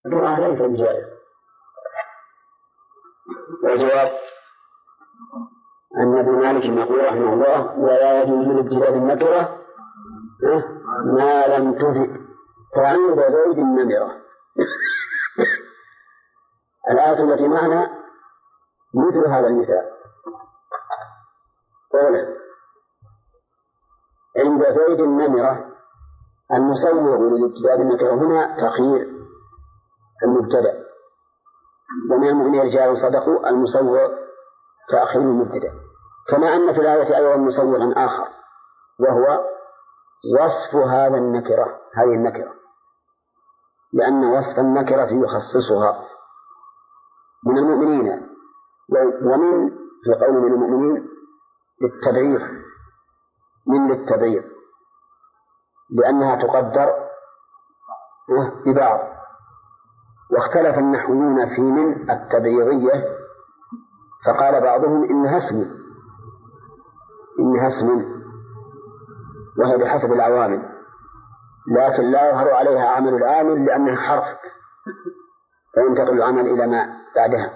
الدعاء ليس بجائز. والجواب أن ابن مالك يقول رحمه الله ولا يجوز الابتداء بالنكرة ما لم تفد فعند زيد النمرة. الآية التي معنا مثل هذا المثال. أولا عند زيد النمرة المسوغ للابتداء بالنكرة هنا تخيير المبتدأ، ومن المؤمنين رجال صدقوا المسوغ تأخير المبتدأ. كما أن في الآية أيضا مسوغا آخر وهو وصف هذه النكرة، لأن وصف النكرة يخصصها من المؤمنين، ومن في قول من المؤمنين للتبعير، من للتبعير لأنها تقدر ببعض. واختلف النحويون في من التبعيرية، فقال بعضهم إنها اسم وهي بحسب العوامل، لكن لا يظهر عليها عمل العامل لأنها حرف فينتقل العمل إلى ما بعدها.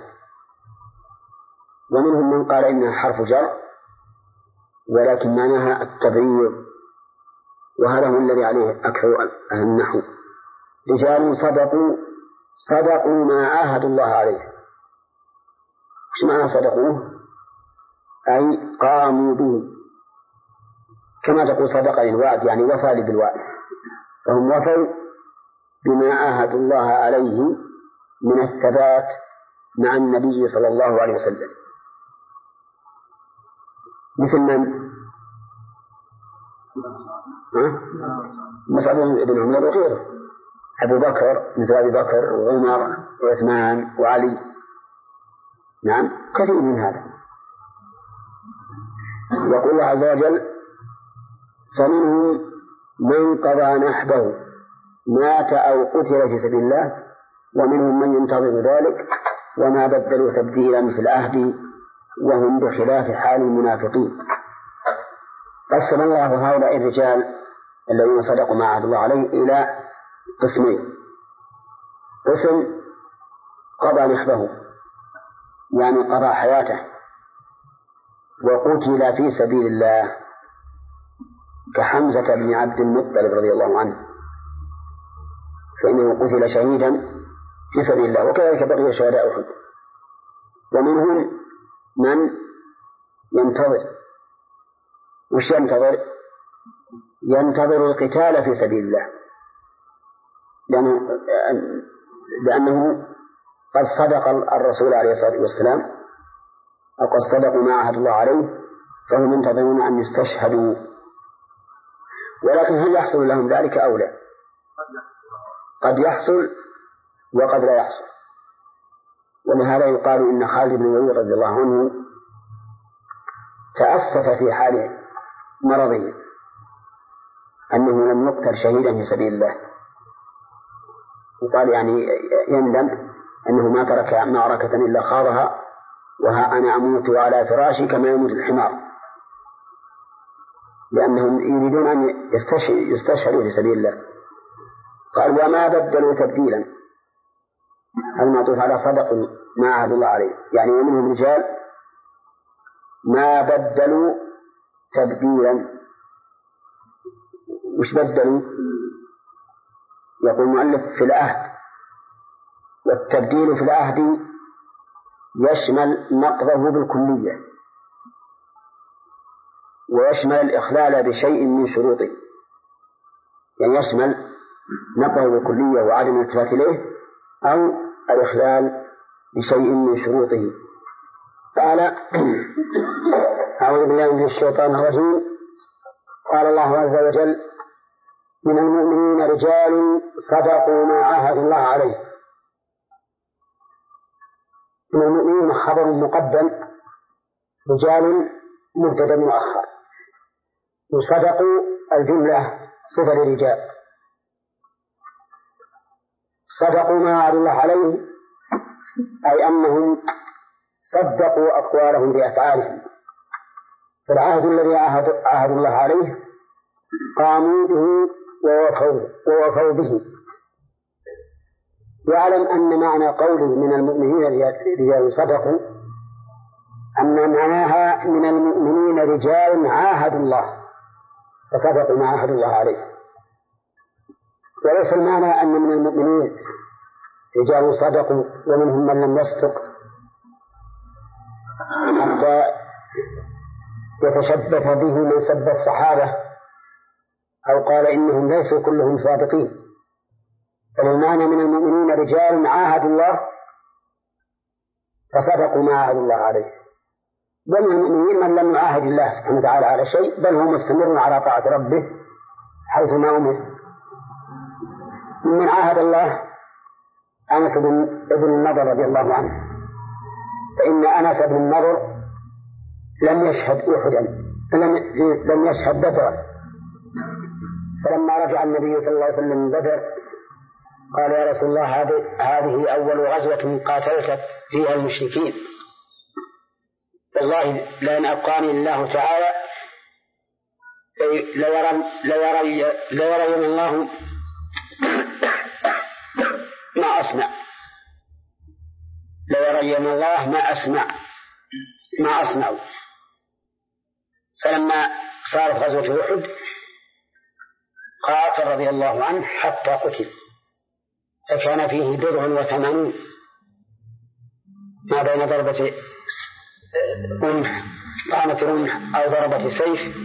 ومنهم من قال إنها حرف جر ولكن معناها التبعير، وهذا هو الذي عليه أكثر أهل النحو. رجال صدقوا ما عاهدوا الله عليه. ايش معنى صدقوه؟ أي قاموا به، كما تقول صدق الوعد يعني وفى بالوعد، فهم وفوا بما عاهدوا الله عليه من الثبات مع النبي صلى الله عليه وسلم. مثل من؟ مصعب بن عمر وغيره، أبو بكر مثل أبي بكر وعمر وعثمان وعلي، نعم كثير من هذا. يقول الله عز وجل فمنهم من قضى نحبه مات أو قتل في سبيل الله ومنهم من ينتظر ذلك وما بدلوا تبديلا في العهد وهم بخلاف حال المنافقين. قسم الله هؤلاء الرجال الذين صدقوا ما عهد الله عليه إلى قسمين. قسم قضى نحبه يعني قضى حياته وقتل في سبيل الله كحمزة بن عبد المطلب رضي الله عنه، فإنه قتل شهيدا في سبيل الله، وكذلك بقي شهداء أحد. ومنهم من ينتظر. وش ينتظر؟ ينتظر القتال في سبيل الله، لأنه قد صدق الرسول عليه الصلاة والسلام أو قد صدقوا ما عهد الله عليه، فهم ينتظرون أن يستشهدوا. ولكن هل يحصل لهم ذلك أو لا؟ قد يحصل وقد لا يحصل. ولهذا يقال إن خالد بن الوليد رضي الله عنه تأسف في حال مرضه أنه لم يقتل شهيدا في سبيل الله، وقال يعني يندم أنه ما ترك معركة إلا خاضها وها أنا أموت على فراشي كما يموت الحمار، لأنهم يريدون أن يستشهدوا في سبيل الله. قال وما بدلوا تبديلا، المعطوف على صدق ما عهد الله عليه، يعني ومنهم رجال ما بدلوا تبديلا. وش بدلوا؟ يقول المؤلف في العهد، والتبديل في العهد يشمل نقضه بالكلية ويشمل الإخلال بشيء من شروطه، يعني يشمل نقضه بالكلية وعدم الالتفات إليه أو الإخلال بشيء من شروطه. قال أعوذ بالله من الشيطان الرجيم. قال الله عز وجل من المؤمنين رجال صدقوا ما عاهدوا الله عليه. من المؤمنين خبر مقدم، رجال مبتدأ مؤخر، وصدقوا الجملة صفة للرجال. صدقوا ما عاهدوا الله عليه أي أنهم صدقوا أقوالهم بأفعالهم، فالعهد الذي عاهدوا الله عليه قاموا به ووفوا به. يعلم أن معنى قوله من المؤمنين رجال صدقوا أن معناها من المؤمنين رجال عاهدوا الله فصدقوا ما عاهدوا الله عليه، وليس المعنى أن من المؤمنين رجال صدقوا ومنهم من لم يصدق حتى يتشبث به من سب الصحابة أو قال إنهم ليسوا كلهم صادقين، بل المعنى من المؤمنين رجال عاهدوا الله فصدقوا ما عاهدوا الله عليه. ومن المؤمنين من لم يعاهد الله سبحانه وتعالى على شيء بل هو مستمر على طاعة ربه حيث ما أمر. من عاهد الله أنس بن النضر رضي الله عنه، فإن أنس بن النضر لم يشهد أحدا، لم يشهد بدرا، فلما رجع النبي صلى الله عليه وسلم من بدر قال يا رسول الله هذه أول غزوة قاتلت فيها المشركين، والله لأن أبقاني الله تعالى ليرين الله ما أصنع، ليرين الله ما أصنع. فلما صارت غزوة أحد قاتل رضي الله عنه حتى قتل، فكان فيه 80 ما بين ضربة رمح طعنة رمح أو ضربة سيف،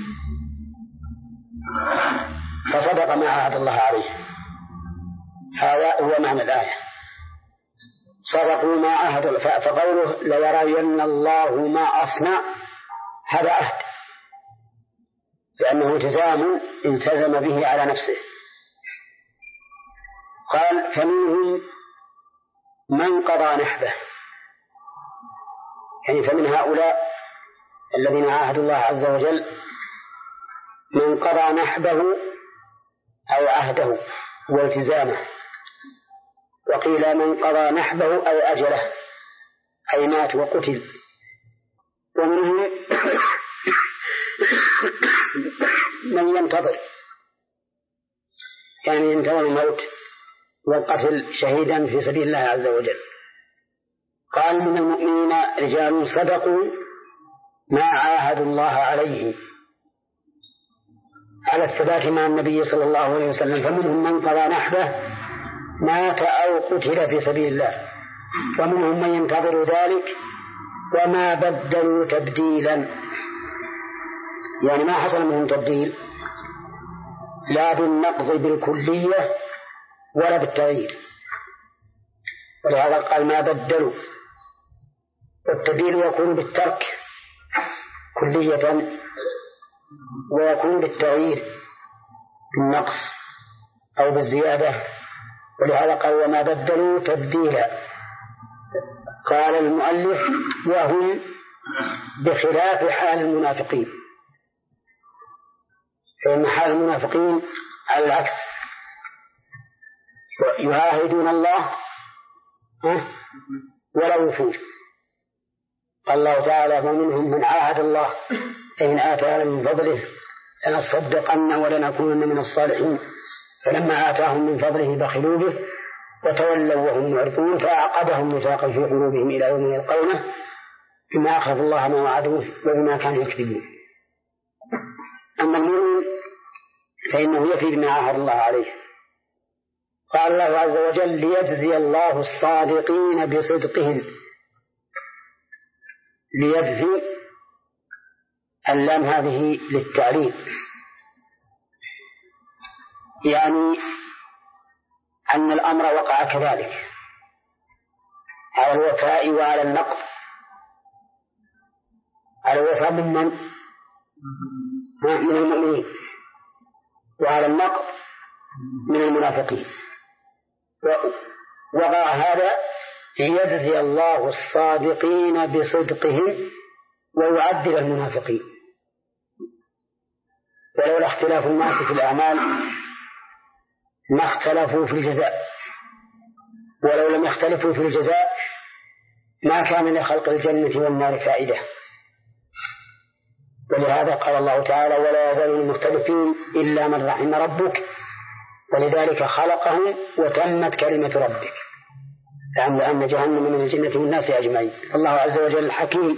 فصدق ما عاهد الله عليه. هذا هو معنى الآية، صدقوا ما عاهد. فقوله ليرين الله ما أصنع هذا عهد، لأنه التزام التزم به على نفسه. قال فمنهم من قضى نحبه، يعني فمن هؤلاء الذين عاهدوا الله عز وجل من قضى نحبه أو عهده والتزامه، وقيل من قضى نحبه أو أجله أي مات وقتل. ومنهم من ينتظر، يعني ينتظر الموت والقتل شهيدا في سبيل الله عز وجل. قال من المؤمنين رجال صدقوا ما عاهدوا الله عليه على الثبات مع النبي صلى الله عليه وسلم، فمنهم من قضى نحبه مات أو قتل في سبيل الله، ومنهم من ينتظر ذلك وما بدلوا تبديلا، يعني ما حصل منهم تبديل لا بالنقض بالكلية ولا بالتغيير، ولهذا قال ما بدلوا. والتبديل يكون بالترك كلية ويكون بالتغيير بالنقص أو بالزيادة، ولهذا قال وما بدلوا تبديلا. قال المؤلف وهم بخلاف حال المنافقين، فإن حال المنافقين على العكس، يعاهدون الله ولا يوفون. قال الله تعالى ومنهم من عاهد الله إن آتانا من فضله لنصدقن ولنكونن من الصالحين، فلما آتاهم من فضله بخلوا به وتولوا وهم معرضون فأعقبهم نفاقا في قلوبهم إلى يوم يلقونه بما أخذوا الله ما وعدوه وبما كانوا يكذبون. أما المؤمن فإنه يفي بما عاهد الله عليه. قال الله عز وجل ليجزي الله الصادقين بصدقهم. ليجزي اللام هذه للتعليل، يعني أن الأمر وقع كذلك على الوفاء وعلى النقض. على الوفاء من المؤمنين، وعلى النقض من المنافقين. وقع هذا ليجزي الله الصادقين بصدقهم ويعذب المنافقين. ولولا اختلاف الناس في الأعمال ما اختلفوا في الجزاء، ولو لم يختلفوا في الجزاء ما كان لخلق الجنة والنار فائدة. ولهذا قال الله تعالى ولا يزالون مختلفين إلا من رحم ربك ولذلك خلقهم وتمت كلمة ربك. لأن جهنم من الجنة والناس أجمعين. الله عز وجل الحكيم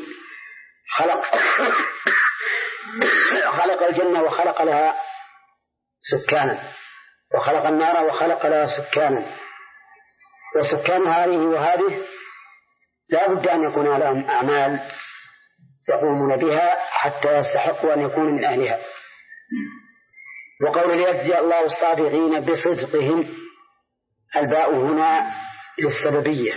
خلق الجنة وخلق لها سكانا، وخلق النار وخلق لها سكانا، وسكان هذه وهذه لا بد أن يكون لهم أعمال يقومون بها حتى يستحقوا أن يكونوا من أهلها. وقول ليجزي الله الصادقين بصدقهم، الباء هنا للسببية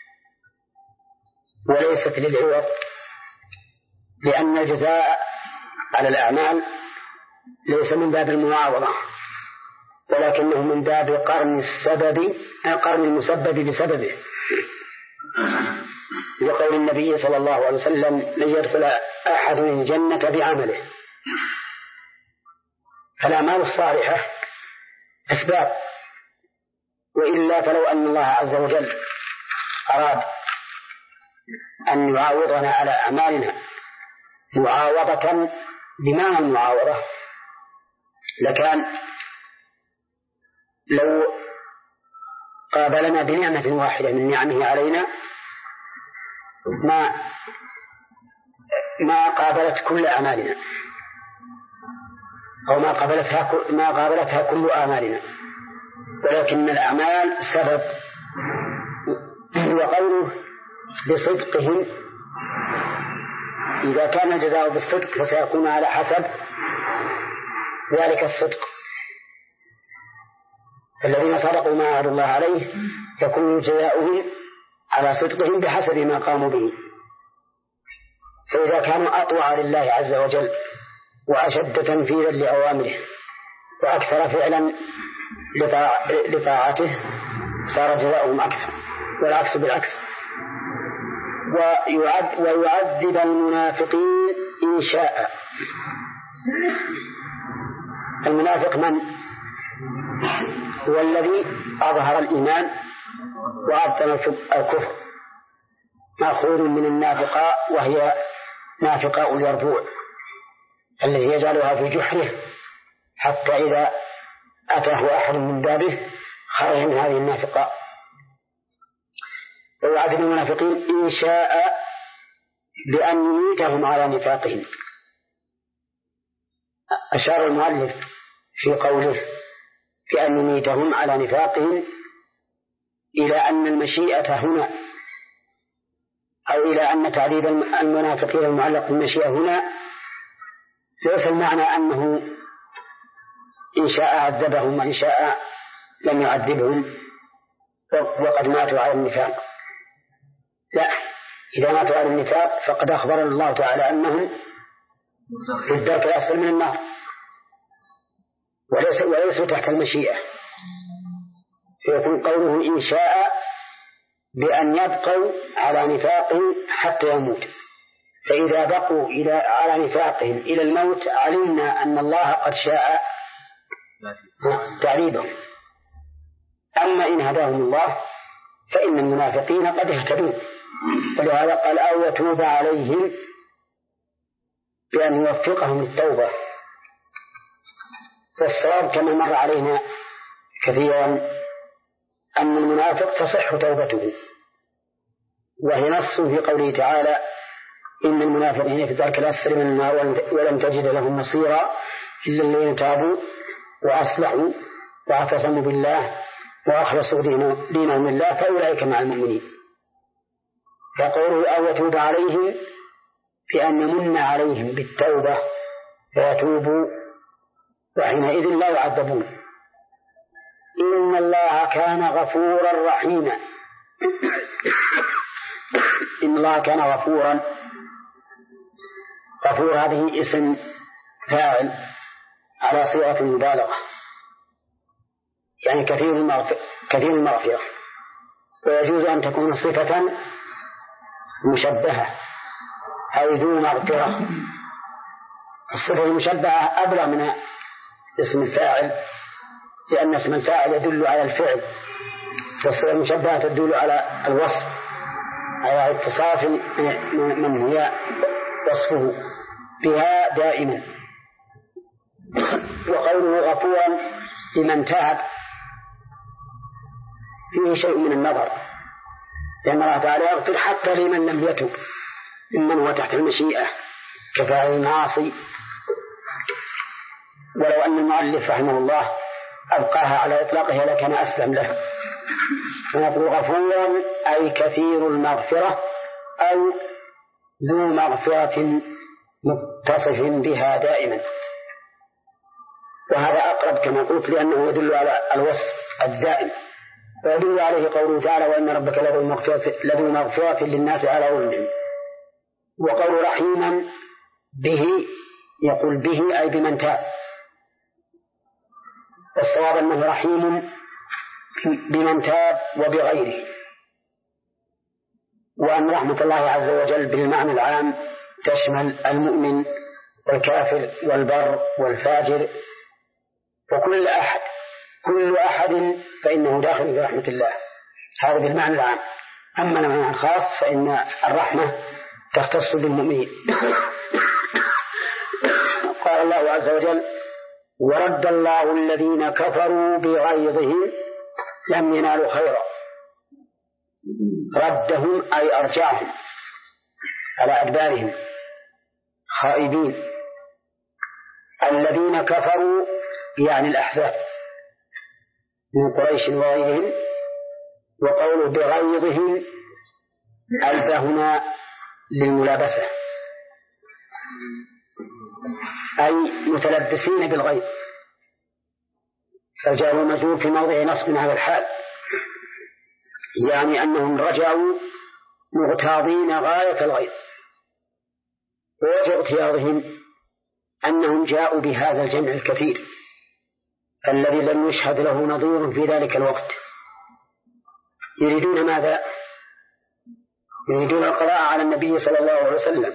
وليست للعوض، لأن الجزاء على الأعمال ليس من باب المعاوضة، ولكنه من باب قرن المسبب بسببه، لقول النبي صلى الله عليه وسلم: لن يدخل أحد الجنة بعمله. فالأعمال الصالحة أسباب، وإلا فلو أن الله عز وجل أراد أن يعاوضنا على أعمالنا معاوضة بمعنى المعاوضة لكان لو قابلنا بنعمة واحدة من نعمه علينا ما قابلت كل أعمالنا، أو ما قابلتها كل أعمالنا، ولكن الأعمال سبب. وقوله بصدقهم، إذا كان الجزاء بالصدق فسيكون على حسب ذلك الصدق. الذين صدقوا ما عهد الله عليه يكون جزاؤهم على صدقهم بحسب ما قاموا به. فإذا كانوا أطوع لله عز وجل وأشد تنفيذا لأوامره وأكثر فعلا لطاعته صار جزاؤهم أكثر، والعكس بالعكس. ويعذب المنافقين إن شاء. المنافق من هو الذي أظهر الإيمان وأبطن الكفر، مأخوذ من النافقاء، وهي نافقاء اليربوع الذي يجعلها في جحره حتى إذا أتاه أحد من بابه خرج من هذه النافقاء. ويعذب المنافقين إن شاء بأن يميتهم على نفاقهم. أشار المؤلف في قوله بأن يميتهم على نفاقهم إلى أن المشيئة هنا، أو إلى أن تعذيب المنافقين المعلق بالمشيئة هنا ليس المعنى أنه إن شاء عذبهم وإن شاء لم يعذبهم وقد ماتوا على النفاق. لا، إذا ماتوا على النفاق فقد أخبر الله تعالى أنهم في الدرك الأسفل من النار وليسوا تحت المشيئة، فيكون قوله إن شاء بأن يبقوا على نفاقهم حتى يموت. فإذا بقوا على نفاقهم إلى الموت علمنا أن الله قد شاء تعذيبهم. أما إن هداهم الله فإن المنافقين قد اهتدوا، ولهذا قال أو يتوب عليهم بأن يوفقهم للتوبة. فالصواب كما مر علينا كثيرا أن المنافق تصح توبته، وهي نص في قوله تعالى إن المنافقين في الدرك الأسفل من النار ولم تجد لهم نصيرا إلا الذين تابوا وأصلحوا واعتصموا بالله وأخلصوا دينهم لله فأولئك مع المؤمنين. فقوله أو يتوب عليهم بأن يمن عليهم بالتوبة فيتوبوا وحينئذ لا يعذبون. إن الله كان غفورا رحيما. إن الله كان غفورا. غفور هذه اسم فاعل على صيغة المبالغة، يعني كثير المغفرة، ويجوز أن تكون صفة مشبهة أو ذو مغفرة. الصفة المشبهة أبلغ من اسم الفاعل، لأن اسم الفاعل يدل على الفعل، والصفة المشبهة تدل على الوصف، على اتصاف من هي وصفه بها دائما. وقوله غفورا لمن تاب فيه شيء من النظر، لأن الله تعالى يغفر حتى لمن لم يتب ممن هو تحت المشيئة كفاعل المعاصي. ولو أن المؤلف رحمه الله أبقاها على إطلاقها لكان أسلم له. فنقول غفورا أي كثير المغفرة أو ذو مغفرة متصف بها دائما، وهذا أقرب كما قلت لأنه يدل على الوصف الدائم، ويدل عليه قوله تعالى وإن ربك لذو مغفرة للناس على ظلمهم. وقول رحيما به يقول به أي بمن تاب، والصواب أنه رحيم بمن تاب وبغيره، وأن رحمة الله عز وجل بالمعنى العام تشمل المؤمن والكافر والبر والفاجر وكل أحد، كل أحد فإنه داخل في رحمة الله، هذا بالمعنى العام. أما المعنى الخاص فإن الرحمة تختص بالمؤمنين. قال الله عز وجل ورد الله الذين كفروا بغيظهم لم ينالوا خيرا. ردهم أي أرجعهم على أدبارهم خائبين. الذين كفروا يعني الأحزاب من قريش وغيرهم. وقوله بغيظهم ألف هنا للملابسة أي متلبسين بالغيظ، فجاء المجهول في موضع نصب على الحال، يعني أنهم رجعوا مغتاظين غاية الغيظ. ووجه اغتياظهم أنهم جاءوا بهذا الجمع الكثير الذي لم يشهد له نظير في ذلك الوقت. يريدون ماذا؟ يريدون القضاء على النبي صلى الله عليه وسلم،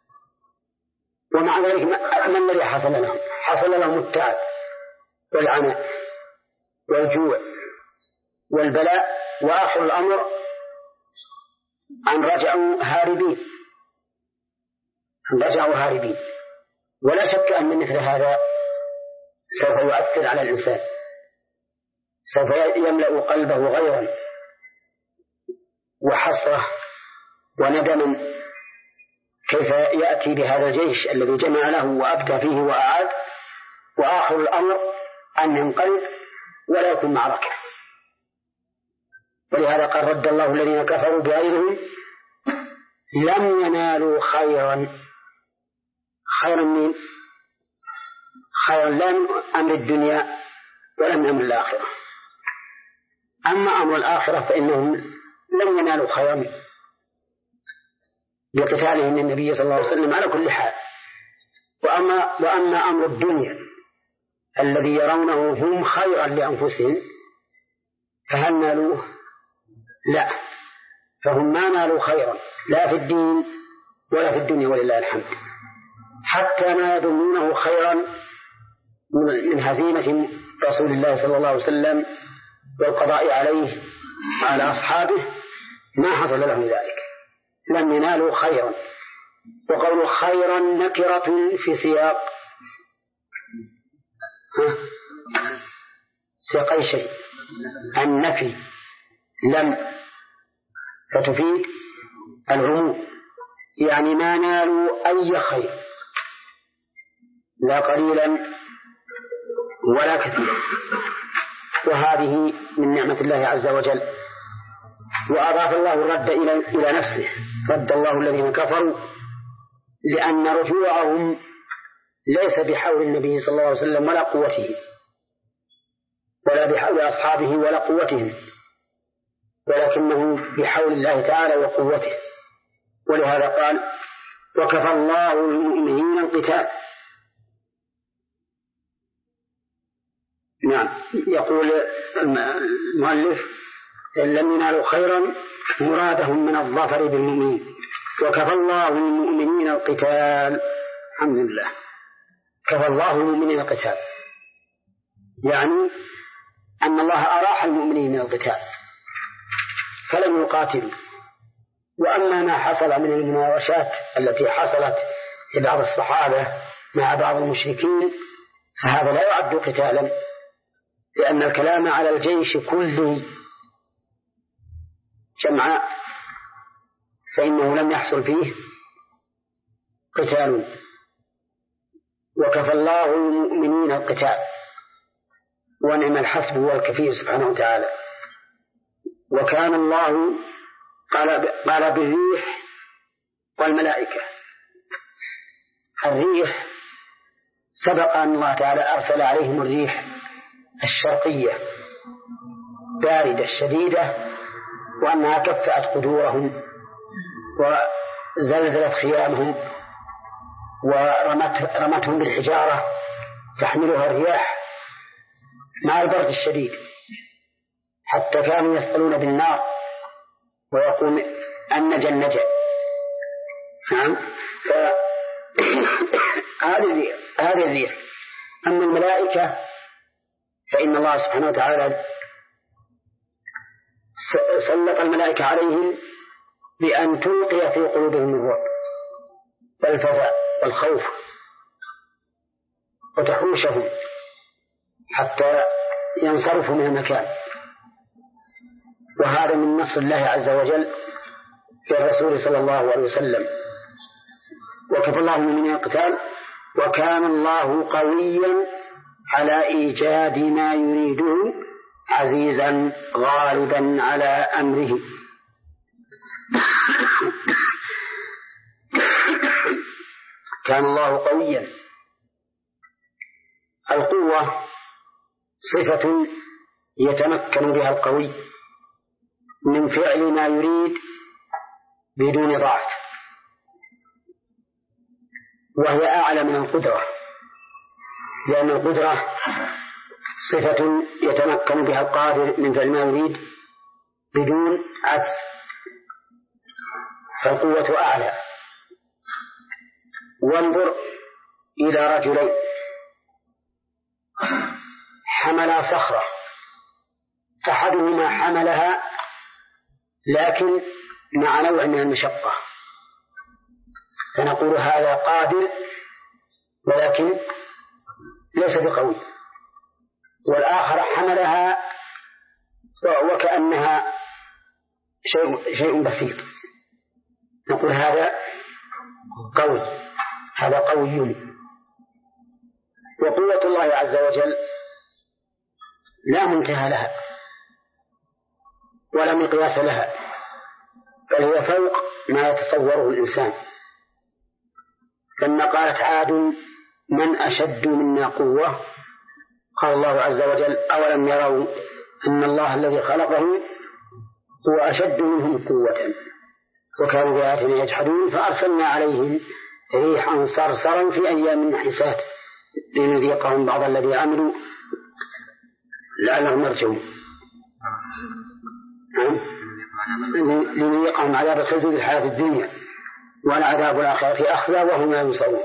ومع ذلك ما الذي حصل لهم؟ حصل لهم التعب والعناء والجوع والبلاء، وآخر الأمر أن رجعوا هاربين. ولا شك أن مثل هذا سوف يؤثر على الإنسان، سوف يملأ قلبه غيظا وحسرة وندما كيف يأتي بهذا الجيش الذي جمع له وأبدى فيه وأعاد، وآخر الأمر أن ينقلب ولا يكون معركة. ولهذا قال رد الله الذين كفروا بغيظهم لم ينالوا خيرا. خيرا من خيرا لا من أمر الدنيا ولا من أمر الآخرة. أما أمر الآخرة فإنهم لم ينالوا خيرا بقتالهم النبي صلى الله عليه وسلم على كل حال. وأما أمر الدنيا الذي يرونه هم خيرا لأنفسهم فهل نالوه؟ لا، فهم ما نالوا خيرا لا في الدين ولا في الدنيا ولله الحمد، حتى ما يظنونه خيرا من هزيمة رسول الله صلى الله عليه وسلم والقضاء عليه وعلى أصحابه ما حصل لهم ذلك، لم ينالوا خيرا. وقول خيرا نكرة في سياق أي شيء، النفي لم فتفيد العموم، يعني ما نالوا أي خير لا قليلا ولا كثيرا، وهذه من نعمة الله عز وجل. وأضاف الله الرد إلى نفسه، رد الله الذين كفروا، لأن رجوعهم ليس بحول النبي صلى الله عليه وسلم ولا قوته، ولا بحول أصحابه ولا قوتهم، ولكنه بحول الله تعالى وقوته. ولهذا قال وكفى الله المؤمنين القتال. نعم، يقول المؤلف لم ينالوا خيرا مرادهم من الظفر بالمؤمنين، وكفى الله المؤمنين القتال. الحمد لله، كفى الله المؤمنين القتال، يعني أن الله أراح المؤمنين من القتال فلم يقاتلوا. وأما ما حصل من المناوشات التي حصلت لبعض الصحابة مع بعض المشركين فهذا لا يعد قتالا، لأن الكلام على الجيش كله جمعاء فإنه لم يحصل فيه قتال، وكفى الله المؤمنين القتال، ونعم الحسب والكفيل سبحانه وتعالى. وكان الله قال بالريح والملائكة. الريح سبق أن الله تعالى أرسل عليهم الريح الشرقية باردة شديدة، وأنها كفأت قدورهم وزلزلت خيامهم ورمتهم بالحجارة تحملها الرياح مع البرد الشديد، حتى كانوا يسألون بالنار ويقول النجا النجا. نعم. هذه الريح. أما الملائكة فإن الله سبحانه وتعالى سلط الملائكة عليهم بأن تلقي في قلوبهم الرعب والفزع والخوف وتحوشهم حتى ينصرفوا من المكان. وهذا من نصر الله عز وجل في الرسول صلى الله عليه وسلم. وكفى الله المؤمنين القتال وكان الله قويا على إيجاد ما يريده عزيزا غالبا على أمره. كان الله قويا. القوة صفة يتمكن بها القوي من فعل ما يريد بدون ضعف، وهي أعلى من القدرة، لأن القدرة صفة يتمكن بها القادر من فعل ما يريد بدون عجز، فالقوة أعلى. وانظر إلى رجلين حملا صخرة، أحدهما حملها لكن مع نوع من المشقة، فنقول هذا قادر ولكن ليس بقوي، والآخر حملها وكأنها شيء بسيط، نقول هذا قوي، هذا قوي. وقوة الله عز وجل لا منتهى لها ولا مقياس لها، بل هي فوق ما يتصوره الإنسان. لما قالت عاد من أشد منا قوة، قال الله عز وجل أولم يروا أن الله الذي خلقه هو أشد منهم قوة وكانوا بآياتنا يجحدون فأرسلنا عليهم ريحا صرصرا في أيام نحسات لنذيقهم بعض الذي عملوا لعلهم يرجعون، لنذيقهم عذاب الخزي في الحياة الدنيا والعذاب الآخرة أخزى وهم لا ينصرون.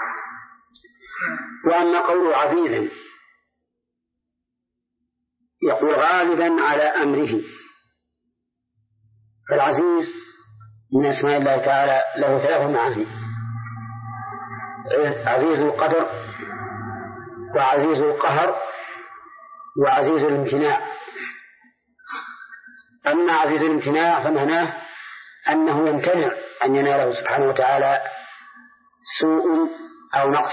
وأما قوله عزيزا يقول غالبا على أمره، فالعزيز من أسماء الله تعالى له 3 معاني: عزيز القدر، وعزيز القهر، وعزيز الامتناع. أما عزيز الامتناع فمعناه أنه يمتنع أن يناله سبحانه وتعالى سوء أو نقص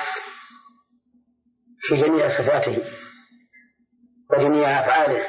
في جميع صفاته وجميع أفعاله.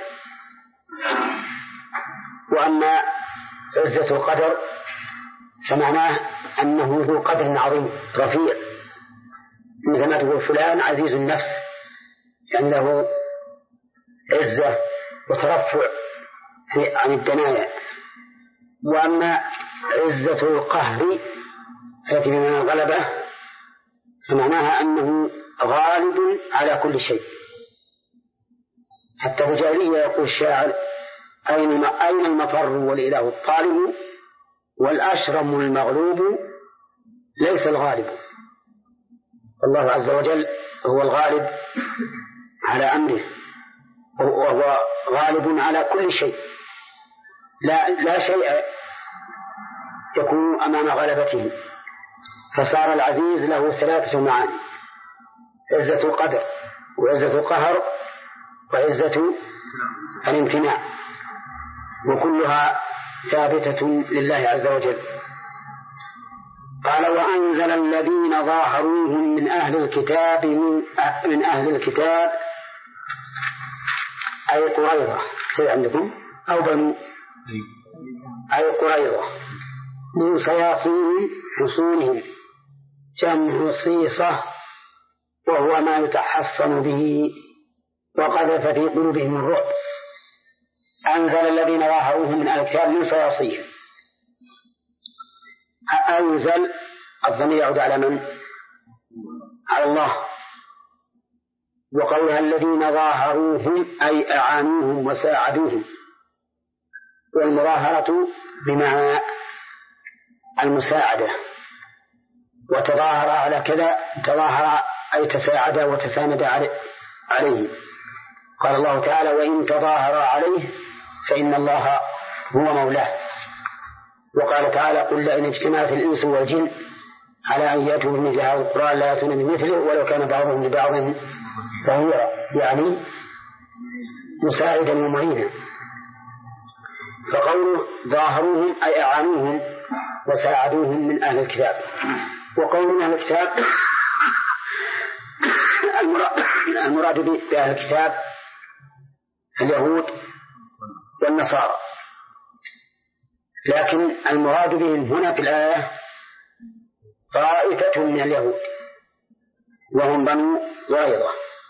وأما عزة القدر فمعناه أنه ذو قدر عظيم رفيع، مثل ما تقول فلان عزيز النفس، عنده عزة وترفع عن الدنايا. وأما عزة القهر التي بمعنى الغلبة فمعناها أنه غالب على كل شيء. حتى في الجاهلية يقول الشاعر أين المفر والإله الطالب والأشرم المغلوب ليس الغالب. الله عز وجل هو الغالب على أمره، وهو غالب على كل شيء، لا شيء يكون أمام غلبته. فصار العزيز له 3 معاني: عزة القدر، وعزة القهر، وعزة الامتناع، وكلها ثابتة لله عز وجل. قال وأنزل الذين ظاهروهم من أهل الكتاب أي قريظة عندكم أو بنو أي قريظة من صياصيهم حصونهم جمع صيصة وهو ما يتحصن به وقذف في قلوبهم الرعب. أنزل الذين ظاهروهم من أهل الكتاب من صياصيهم. أنزل الضمير يعود على من؟ على الله. وقولها الذين ظاهروهم أي أعانوهم وساعدوهم، والمظاهرة بمعنى المساعدة، وتظاهر على كذا تظاهر أي تساعد وتساند عليه. قال الله تعالى وإن تظاهر عليه فإن الله هو مولاه. وقال تعالى قل لئن اجتمعت الإنس والجن على أن يأتوا بمثل هذا القرآن لا يأتون بمثله ولو كان بعضهم لبعض ظهيرا، يعني مساعدا ومعينا. فقوله ظاهروهم أي أعانوهم وساعدوهم من أهل الكتاب. وقول من أهل الكتاب المراد بأهل الكتاب اليهود والنصارى، لكن المراد بهم هنا في الآية طائفة من اليهود وهم بنو قريظة.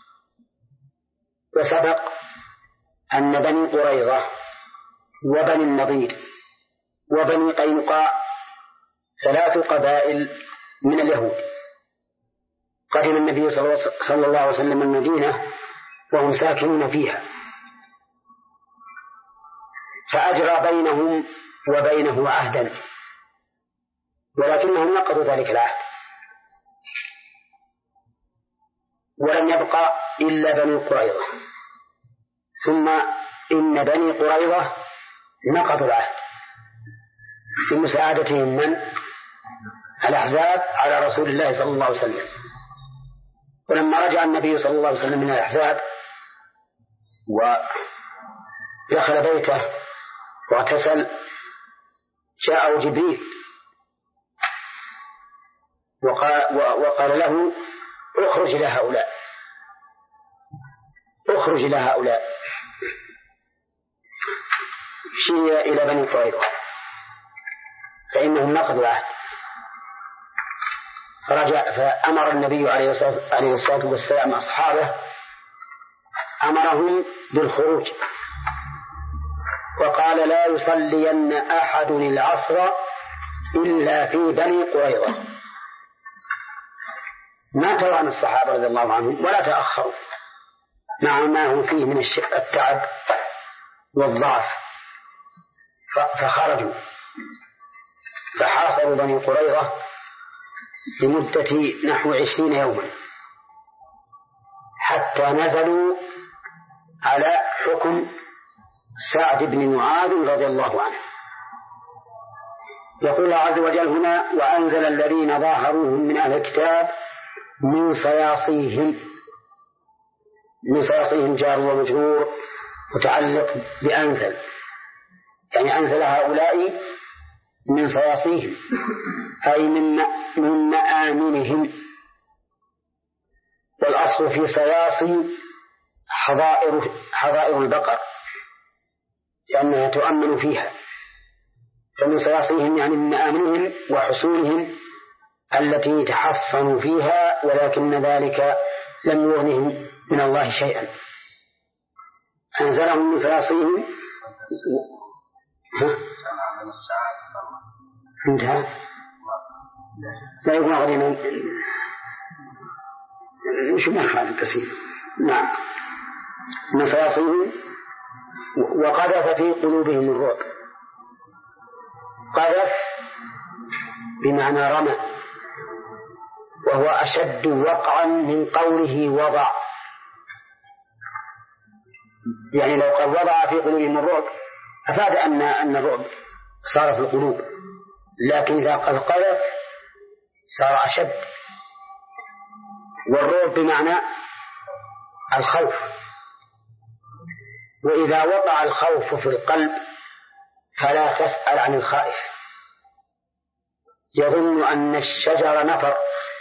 وسبق أن بني قريظة وبني النضير وبني قينقاع 3 قبائل من اليهود. قدم النبي صلى الله عليه وسلم المدينة وهم ساكنون فيها، فأجرى بينهم وبينه عهدا، ولكنهم نقضوا ذلك العهد، ولم يبقى إلا بني قريظة. ثم إن بني قريظة نقضوا العهد في مساعدتهم من الأحزاب على رسول الله صلى الله عليه وسلم. ولما رجع النبي صلى الله عليه وسلم من الأحزاب ودخل بيته واغتسل جاءه جبريل وقال له اخرج إلى هؤلاء شيء إلى بني قريظة فإنهم نقضوا العهد. فرجع فأمر النبي عليه الصلاة والسلام أصحابه أمرهم بالخروج، وقال لا يصلين أحد العصر إلا في بني قريظة. ما توانى الصحابة رضي الله عنهم ولا تأخروا مع ما هم فيه من التعب والضعف، فخرجوا فحاصروا بني قريظة لمدة نحو 20 يوما حتى نزلوا على حكم سعد بن معاذ رضي الله عنه. يقول الله عز وجل هنا وأنزل الذين ظاهروهم من أهل الكتاب من صياصيهم. من صياصيهم جار ومجرور متعلق بأنزل، يعني أنزل هؤلاء من صياصيهم أي من مآمنهم. والأصل في صياصي حظائر البقر لأنها تؤمن فيها، فمن صياصيهم يعني من مآمنهم وحصولهم التي تحصنوا فيها، ولكن ذلك لم يغنهم من الله شيئا. أنزلهم من صياصيهم انتهى لا يكون غدنا مش مخالف التسير. نعم من صياصيهم وقذف في قلوبهم الرعب. قذف بمعنى رمى، وهو أشد وقعا من قوله وضع، يعني لو قال وضع في قلوبهم الرعب أفاد أن الرعب صار في القلوب، لكن إذا قال قذف صار أشد. والرعب بمعنى الخوف، وإذا وقع الخوف في القلب فلا تسأل عن الخائف، يظن أن الشجر نفر،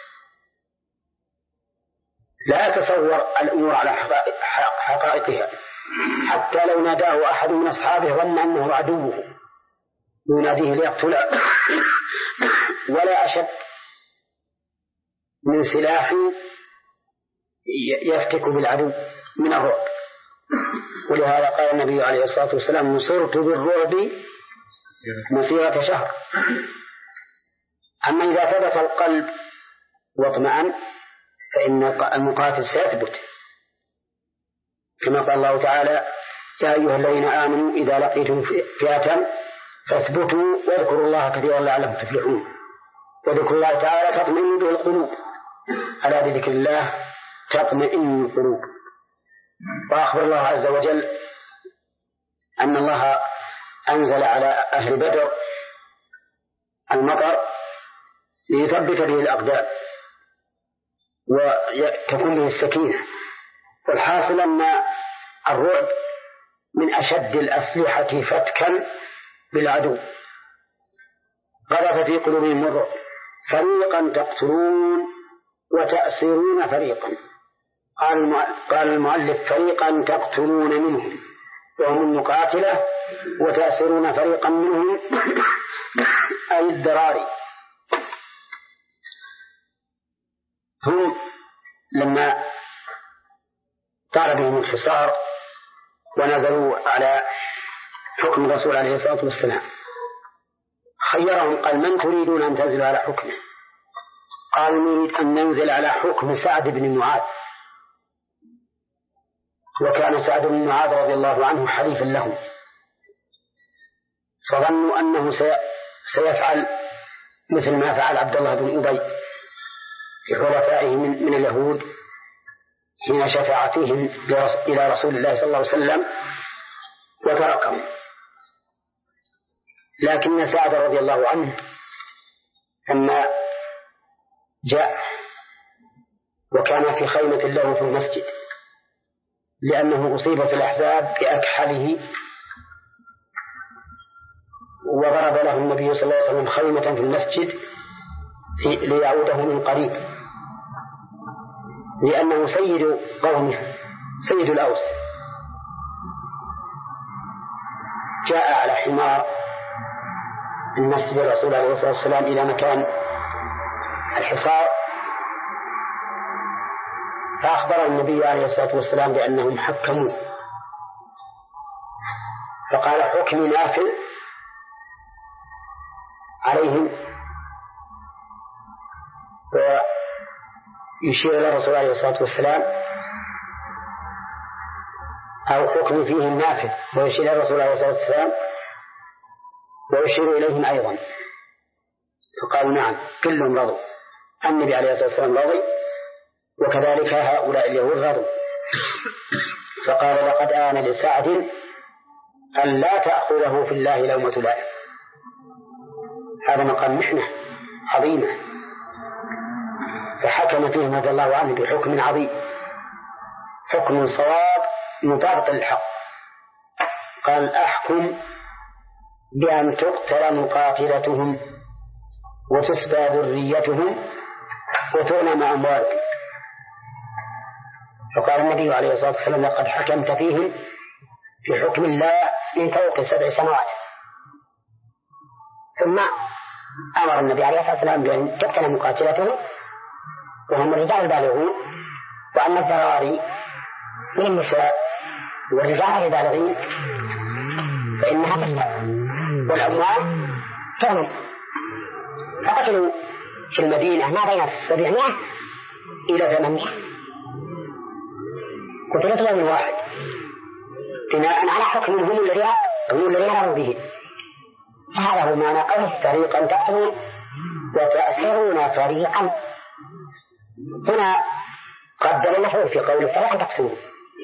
لا يتصور الأمور على حقائقها، حتى لو ناداه أحد من أصحابه ظن أنه عدوه يناديه ليقتله، ولا أشد من سلاح يفتك بالعدو من الرعب. ولهذا قال النبي عليه الصلاة والسلام: نصرت بالرعب مسيرة شهر. أما إذا ثبت القلب واطمأن فإن المقاتل سيثبت، كما قال الله تعالى: يا أيها الذين آمنوا إذا لقيتم فئة فاثبتوا واذكروا الله كثيرا لعلكم تفلحون. وذكر الله تعالى تطمئن به القلوب، ألا بذكر الله تطمئن القلوب. وأخبر الله عز وجل أن الله أنزل على أهل بدر المطر ليثبت به الأقدام وتكون به السكينة. والحاصل أن الرعب من أشد الأسلحة فتكا بالعدو، قذف في قلوبهم الرعب، فريقا تقتلون وتأسرون فريقا. قال المؤلف: فريقا تقتلون منهم وهم المقاتلة، وتأسرون فريقا منهم أي الذراري. هم لما طال بهم الحصار ونزلوا على حكم الرسول عليه الصلاة والسلام خيرهم، قال: من تريدون أن تنزلوا على حكمه؟ قالوا: نريد أن ننزل على حكم سعد بن معاذ. وكان سعد بن معاذ رضي الله عنه حليفا لهم، فظنوا أنه سيفعل مثل ما فعل عبد الله بن أبي في حلفائه من اليهود حين شفع فيهم إلى رسول الله صلى الله عليه وسلم وتركهم. لكن سعد رضي الله عنه لما جاء وكان في خيمة له في المسجد، لأنه أصيب في الأحزاب بأكحله، وضرب له النبي صلى الله عليه وسلم خيمة في المسجد ليعوده من قريب، لأنه سيد قومه سيد الأوس. جاء على حمار المسجد الرسول عليه الصلاة والسلام إلى مكان الحصار، فأخبر النبي عليه الصلاة والسلام بأنهم حكموا، فقال: حكمي نافذ عليهم، ويشير إلى الرسول عليه الصلاة والسلام، أو حكمي فيهم نافذ، ويشير إلى الرسول عليه الصلاة والسلام ويشير إليهم أيضا. فقالوا: نعم، كلهم رضوا، النبي عليه الصلاة والسلام رضي، وكذلك هؤلاء اليهود رضوا. فقال: لقد آن لسعد أن لا تأخذه في الله لومة لائم. هذا مقام محنة عظيمة، فحكم فيهم رضي الله عنه بحكم عظيم، حكم صواب مطابق للحق. قال: أحكم بأن تقتل مقاتلتهم وتسبى ذريتهم وتغنم أموالهم. فقال النبي عليه الصلاة والسلام: لقد حكمت فيهم في حكم الله من فوق 7 سماوات. ثم أمر النبي عليه الصلاة والسلام بأن تقتل مقاتلتهم وهم الرجال البالغون، وأن الذراري من النساء والرجال البالغين فإنها تسبى والأموال تغنم. فقتلوا في المدينة ما بين 700 إلى 800، قتلوا في يوم واحد بناء على حكمهم هم الذين رضوا به. هذا هو معنى قوله: فريقا تقتلون وتأسرون فريقا. هنا قدر المفعول في قوله فريقا تقتلون،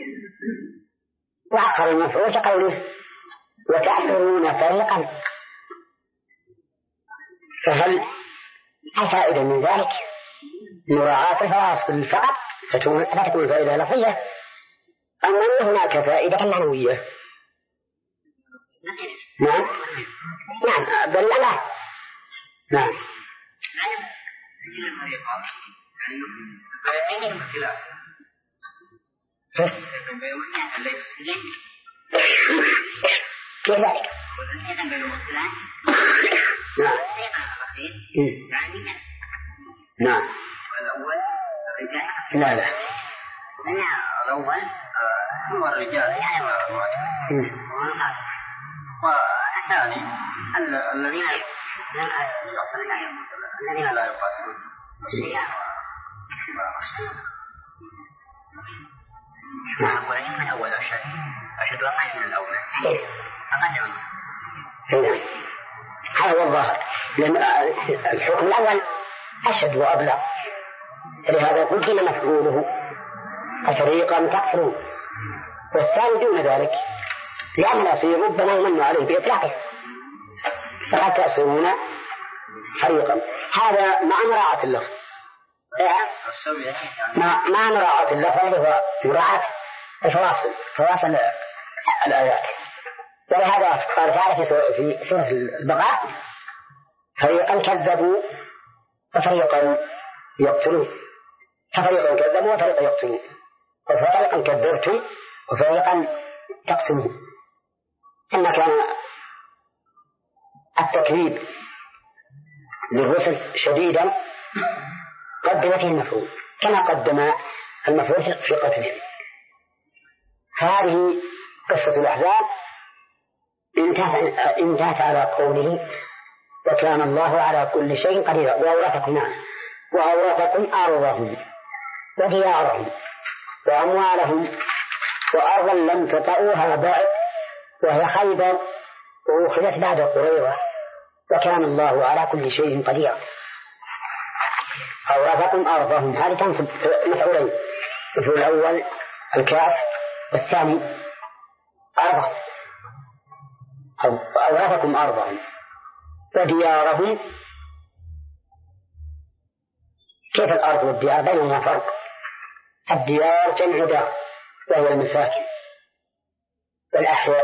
وأخر المفعول في قوله وتأسرون فريقا. فهل الفائدة من ذلك مراعاة الفواصل فقط فتكون فائدة لفظية، أم أن هناك فائدة معنوية؟ نعم نعم بل لا نعم كيف ذلك؟ نعم لا لا الأول هو الرجال والثاني الذين لا يقاتلون ولكن من أول أشهد أن من الأول أقدم هذا هو الظاهر لأن الحكم الأول أشد وأبلغ لهذا قدم مفعوله فريقا تقصرون والثاني دون ذلك لأن الأصيل ربما يمن عليه بإطلاقه فقد تأصرون فريقا هذا مع مراعاة اللفظ مع مراعاة اللفظ هو مراعاة فواصل الآيات ولهذا قال تعالى في سورة البقرة فريقا كذبوا وفريقا يقتلون ففريقا كذبوا وفريقا يقتلون وفريقا كذبتم وفريقا تقسمون إن كان التكذيب للرسل شديدا قدم فيه المفعول كما قدم المفعول في قتلهم. هذه قصة الأحزاب انتهت على قوله وكان الله على كل شيء قدير وأورثكم أرضهم وديارهم وأموالهم وأرضا لم تطئوها بعد وهي خيبر وأخذت بعد قريظة وكان الله على كل شيء قدير. أورثكم أرضهم هذه تنصب مفعولين المفعول الأول الكاف والثاني أرضهم أورثكم أرضهم وديارهم. كيف الأرض والديار بينهما فرق؟ الديار جمع دار وهو المساكن والأحياء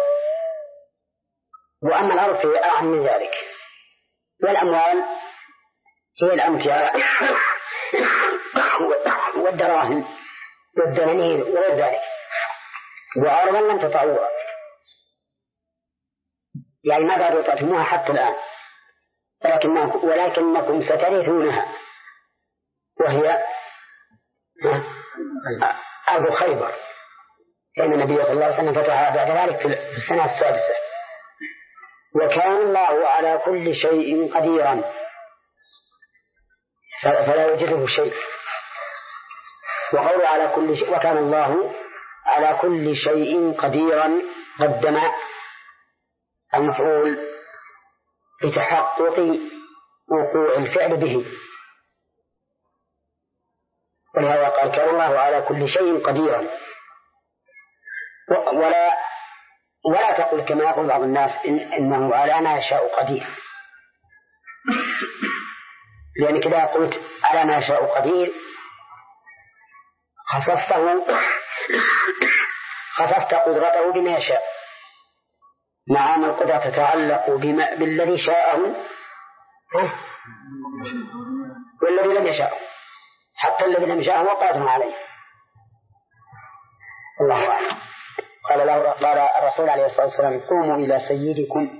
وأما الأرض هي أعم من ذلك والأموال هي الأمتعة والدراهم والدنانير وغير ذلك وأرضا لم تطعوها يعني ما بعد وطأتموها حتى الآن ولكنكم سترثونها وهي أرض خيبر لأن النبي صلى الله عليه وسلم فتحها بعد ذلك في السنة السادسة وكان الله على كل شيء قديرا فلا يوجده شيء. وقول على كل شيء وكان الله على كل شيء قديرا قدم المفعول لتحقق وقوع الفعل به ولهذا قال كان الله على كل شيء قديرا. ولا تقل كما يقول بعض الناس إنه على ما يشاء قدير لأن كذا قلت على ما يشاء قدير خصصت قدرته بما يشاء مع أن القدرة تتعلق بالذي شاءه والذي لم يشاءه حتى الذي لم يشاءه وقادر عليه. الله أعلم. قال الرسول عليه الصلاة والسلام قوموا إلى سيدكم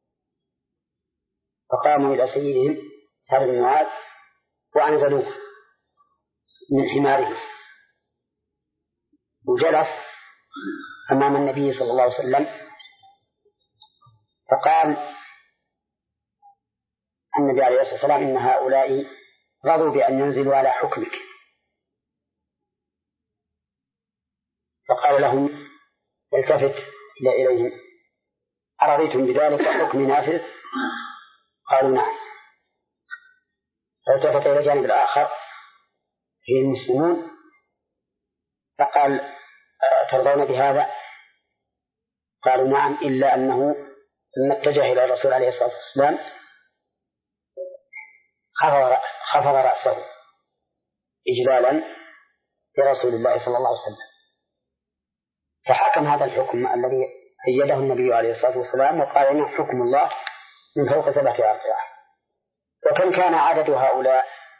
فقاموا إلى سيدهم سعد بن معاذ وأنزلوه من حماره وجلس أمام النبي صلى الله عليه وسلم فقال النبي عليه الصلاة والسلام إن هؤلاء رضوا بأن ينزلوا على حكمك فقال لهم التفت إليهم أرضيتم بذلك حكم نافذ؟ قالوا نعم. فالتفت إلى الجانب الآخر فيه المسلمون فقال ترضون بهذا؟ قالوا نعم إلا أنه لما اتجه إلى الرسول عليه الصلاة والسلام خفض رأسه إجلالا لرسول الله صلى الله عليه وسلم فحكم هذا الحكم الذي أيده النبي عليه الصلاة والسلام وقال إنه حكم الله من فوق 7 أرضاع. وكم كان عدد هؤلاء؟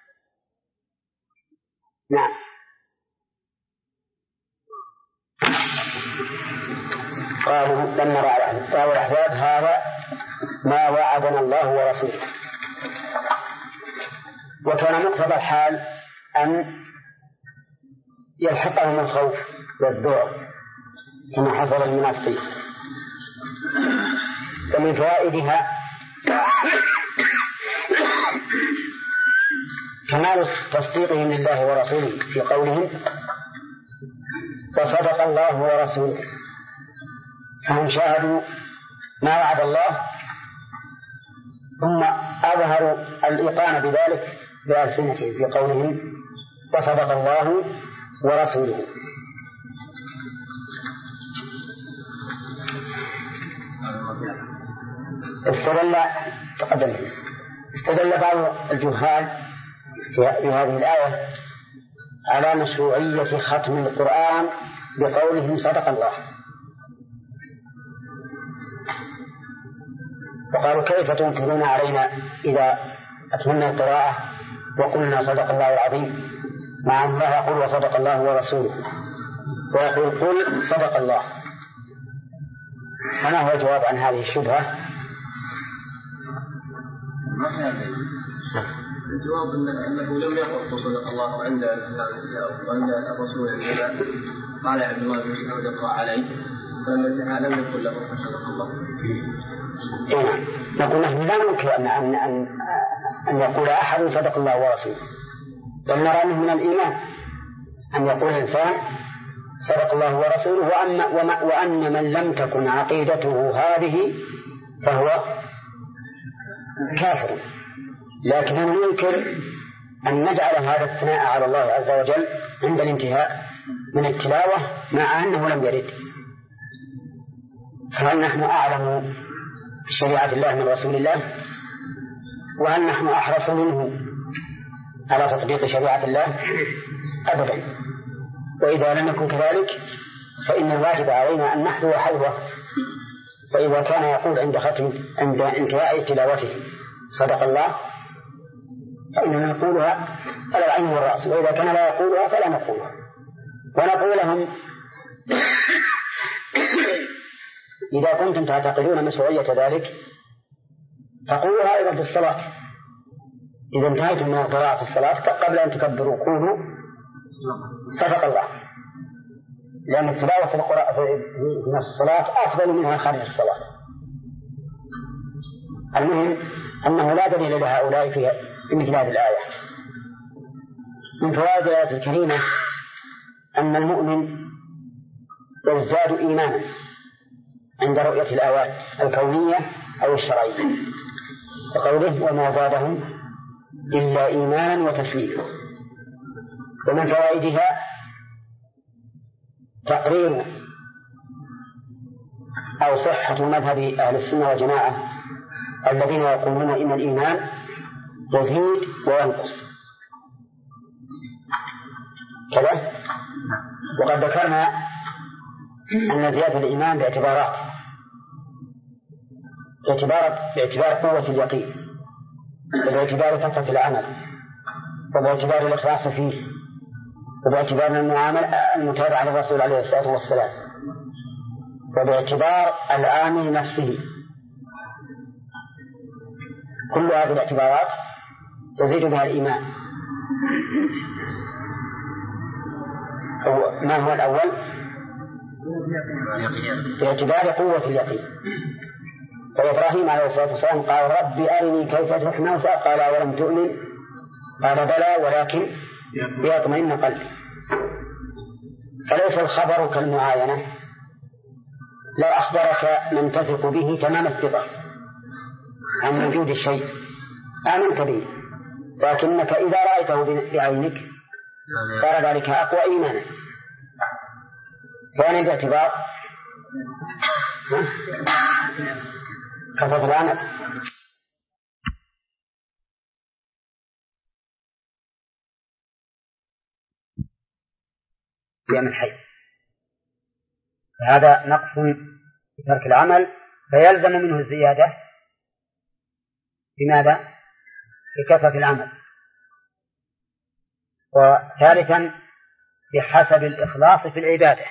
نعم، قالوا لما رأوا الأحزاب هذا ما وعدنا الله ورسوله. وكان مقتضى الحال أن يلحقهم الخوف والذعر كما حصل للمنافقين. ومن فوائدها كمال تصديقهم لله ورسوله في قولهم وصدق الله ورسوله، فهم شاهدوا ما وعد الله ثم أظهروا الإيقان بذلك بألسنتهم في قولهم وصدق الله ورسوله. استدل بعض الجهال في هذه الآية على مشروعية ختم القرآن بقولهم صدق الله، وقالوا كيف تنكرون علينا إذا أتمنى القراءة وقلنا صدق الله العظيم، مع أن الله يقول وصدق الله ورسوله ويقول قل صدق الله. فما هو الجواب عن هذه الشبهة؟ الجواب أنه لم يقل صدق الله عند الرسول عندما قال عبد الله بن مسعود اقرأ عليه، فإن تعالى لم يقل له صدق الله. نقول نحن لا ننكر أن يقول أحد صدق الله ورسوله، بل نرى أنه من الإيمان أن يقول الإنسان صدق الله ورسوله، وأن من لم تكن عقيدته هذه فهو كافر. لكن ننكر أن نجعل هذا الثناء على الله عز وجل عند الانتهاء من التلاوة مع أنه لم يرد. فهل نحن أعلم بشريعة الله من رسول الله؟ وهل نحن أحرص منه على تطبيق شريعة الله؟ أبدا. وإذا لم يكن كذلك فإن الواجب علينا أن نحذو حذوه. وإذا كان يقول عند انتهاء تلاوته صدق الله فإننا نقولها على العين والرأس، وإذا كان لا يقولها فلا نقولها. ونقول لهم إذا كنتم تعتقدون مشروعية ذلك فقولوها أيضا في الصلاة. إذا انتهيتم من القراءة في الصلاة قبل أن تكبروا قولوا صدق الله، لأن التلاوة في القراءة في الصلاة أفضل منها خارج الصلاة. المهم أنه لا دليل لهؤلاء في مثل هذه الآية. من فوائد الآية الكريمة أن المؤمن يزداد إيمانا عند رؤية الآيات الكونية أو الشرعية، وقوله وما زادهم إلا إيمانا وتسليما. ومن فوائدها تقرير أو صحة مذهب أهل السنة والجماعة الذين يقولون إن الإيمان يزيد وينقص كذا. وقد ذكرنا أن زيادة الإيمان باعتبارات، باعتبار قوة اليقين، وباعتبار كثرة العمل، وباعتبار الإخلاص فيه، وباعتبار المتابعة للرسول عليه الصلاة والسلام، وباعتبار العامل نفسه. كل هذه الاعتبارات تزيد بها الإيمان. ما هو الأول؟ باعتبار قوة اليقين. فإبراهيم عليه الصلاة والسلام قال رب أرني كيف تحيي الموتى قال أولم تؤمن قال بلى ولكن ليطمئن قلبي. فليس الخبر كالمعاينة. لو أخبرك من تثق به تمام الثقة عن وجود الشيء آمنت به، لكنك إذا رأيته بعينك صار ذلك أقوى إيمانا. فأنا باعتبار كثرة العمل. قيام الحي، هذا نقص بترك العمل، فيلزم منه الزيادة بماذا؟ بكثرة العمل. وثالثا بحسب الإخلاص في العبادة،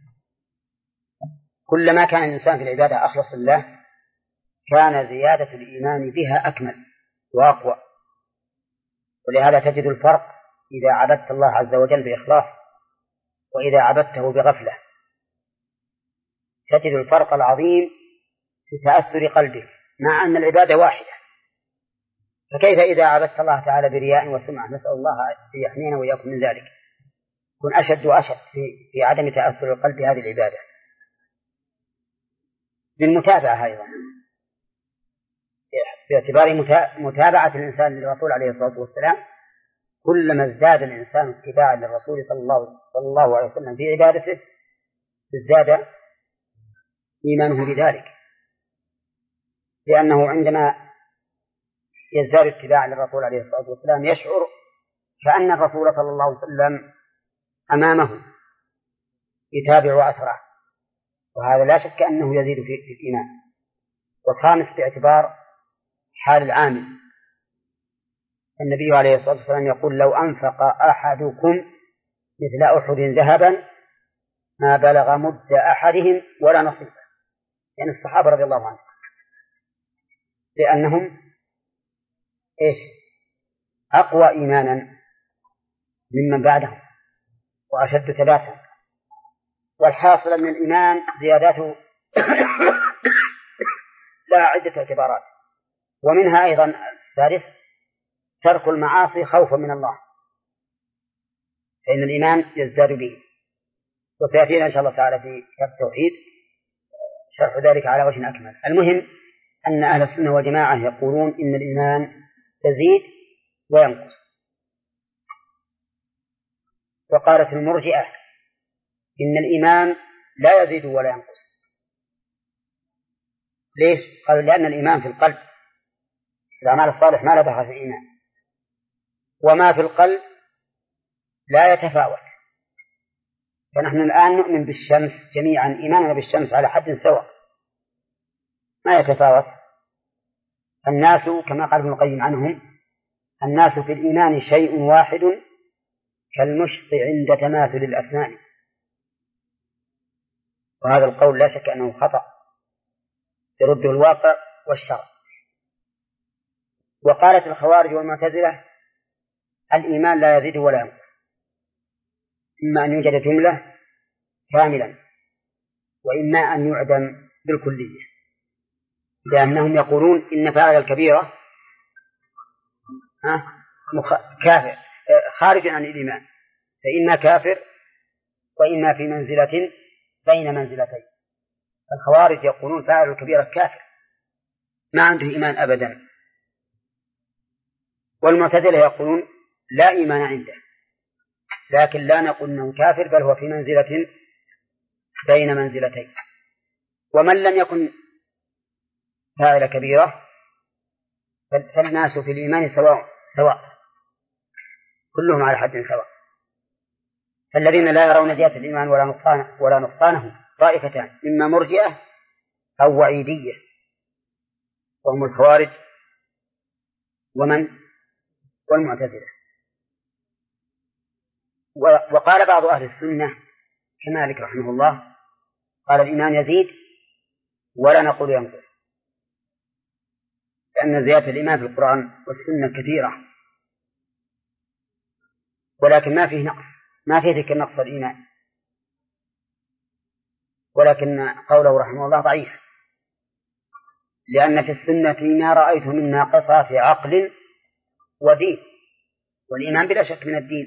كلما كان الإنسان في العبادة أخلص لله كان زيادة الإيمان بها أكمل وأقوى. ولهذا تجد الفرق إذا عبدت الله عز وجل بإخلاص وإذا عبدته بغفلة، تجد الفرق العظيم في تأثر قلبك مع أن العبادة واحدة. فكيف إذا عبدت الله تعالى برياء وسمعة؟ نسأل الله أن يحمينا وإياكم من ذلك. كن أشد وأشد في عدم تأثر القلب بهذه العبادة. بالمتابعة أيضا، باعتبار متابعة الإنسان للرسول عليه الصلاة والسلام، كلما ازداد الإنسان اتباعا للرسول صلى الله عليه وسلم في عبادته ازداد إيمانه بذلك، لأنه عندما يزداد اتباعا للرسول عليه الصلاة والسلام يشعر كأن الرسول صلى الله عليه وسلم أمامه يتابع أثره، وهذا لا شك أنه يزيد في الإيمان. والخامس باعتبار حال العامل، النبي عليه الصلاة والسلام يقول: لو أنفق أحدكم مثل أحد ذهبا ما بلغ مد أحدهم ولا نصيبه. يعني الصحابة رضي الله عنهم لأنهم أقوى إيمانا ممن بعدهم وأشد ثباتا. والحاصل من الإيمان زيادته لها عدة اعتبارات، ومنها أيضا الثالث ترك المعاصي خوفا من الله، فإن الإيمان يزداد به. وسيأتينا إن شاء الله تعالى في كتاب التوحيد شرح ذلك على وجه أكمل. المهم أن أهل السنة والجماعة يقولون إن الإيمان يزيد وينقص. وقالت المرجئة إن الإيمان لا يزيد ولا ينقص. ليش؟ قالوا لأن الإيمان في القلب، الأعمال الصالح ما لا دخل في الإيمان، وما في القلب لا يتفاوت. فنحن الآن نؤمن بالشمس جميعا، إيماننا بالشمس على حد سواء ما يتفاوت. الناس كما قال ابن القيم عنهم: الناس في الإيمان شيء واحد كالمشط عند تماثل الأسنان. وهذا القول لا شك أنه خطأ يرده الواقع والشرع. وقالت الخوارج والمعتزلة: الإيمان لا يزيد ولا ينقص، إما أن يوجد جملة كاملا وإما أن يعدم بالكلية، لأنهم يقولون إن فاعل الكبيرة كافر خارج عن الإيمان، فإما كافر وإما في منزلة بين منزلتين. الخوارج يقولون فاعل الكبيرة كافر ما عنده إيمان أبدا، والمعتزلة يقولون لا إيمان عنده، لكن لا نقول أنه كافر بل هو في منزلة بين منزلتين. ومن لم يكن فاعل كبيرة فالناس في الإيمان سواء كلهم على حد سواء. الذين لا يرون زيادة الإيمان ولا نقصانه طائفتان: إما مرجئة أو وعيدية، وهم الخوارج والمعتزلة. وقال بعض أهل السنة كمالك رحمه الله قال: الإيمان يزيد ولا نقول ينقص، لأن زيادة الإيمان في القرآن والسنة كثيرة، ولكن ما فيه نقص، ما فيه ذكر نقص الإيمان، ولكن قوله رحمه الله ضعيف، لأن في السنة ما رأيت من ناقصات عقل ودين، والإيمان بلا شك من الدين،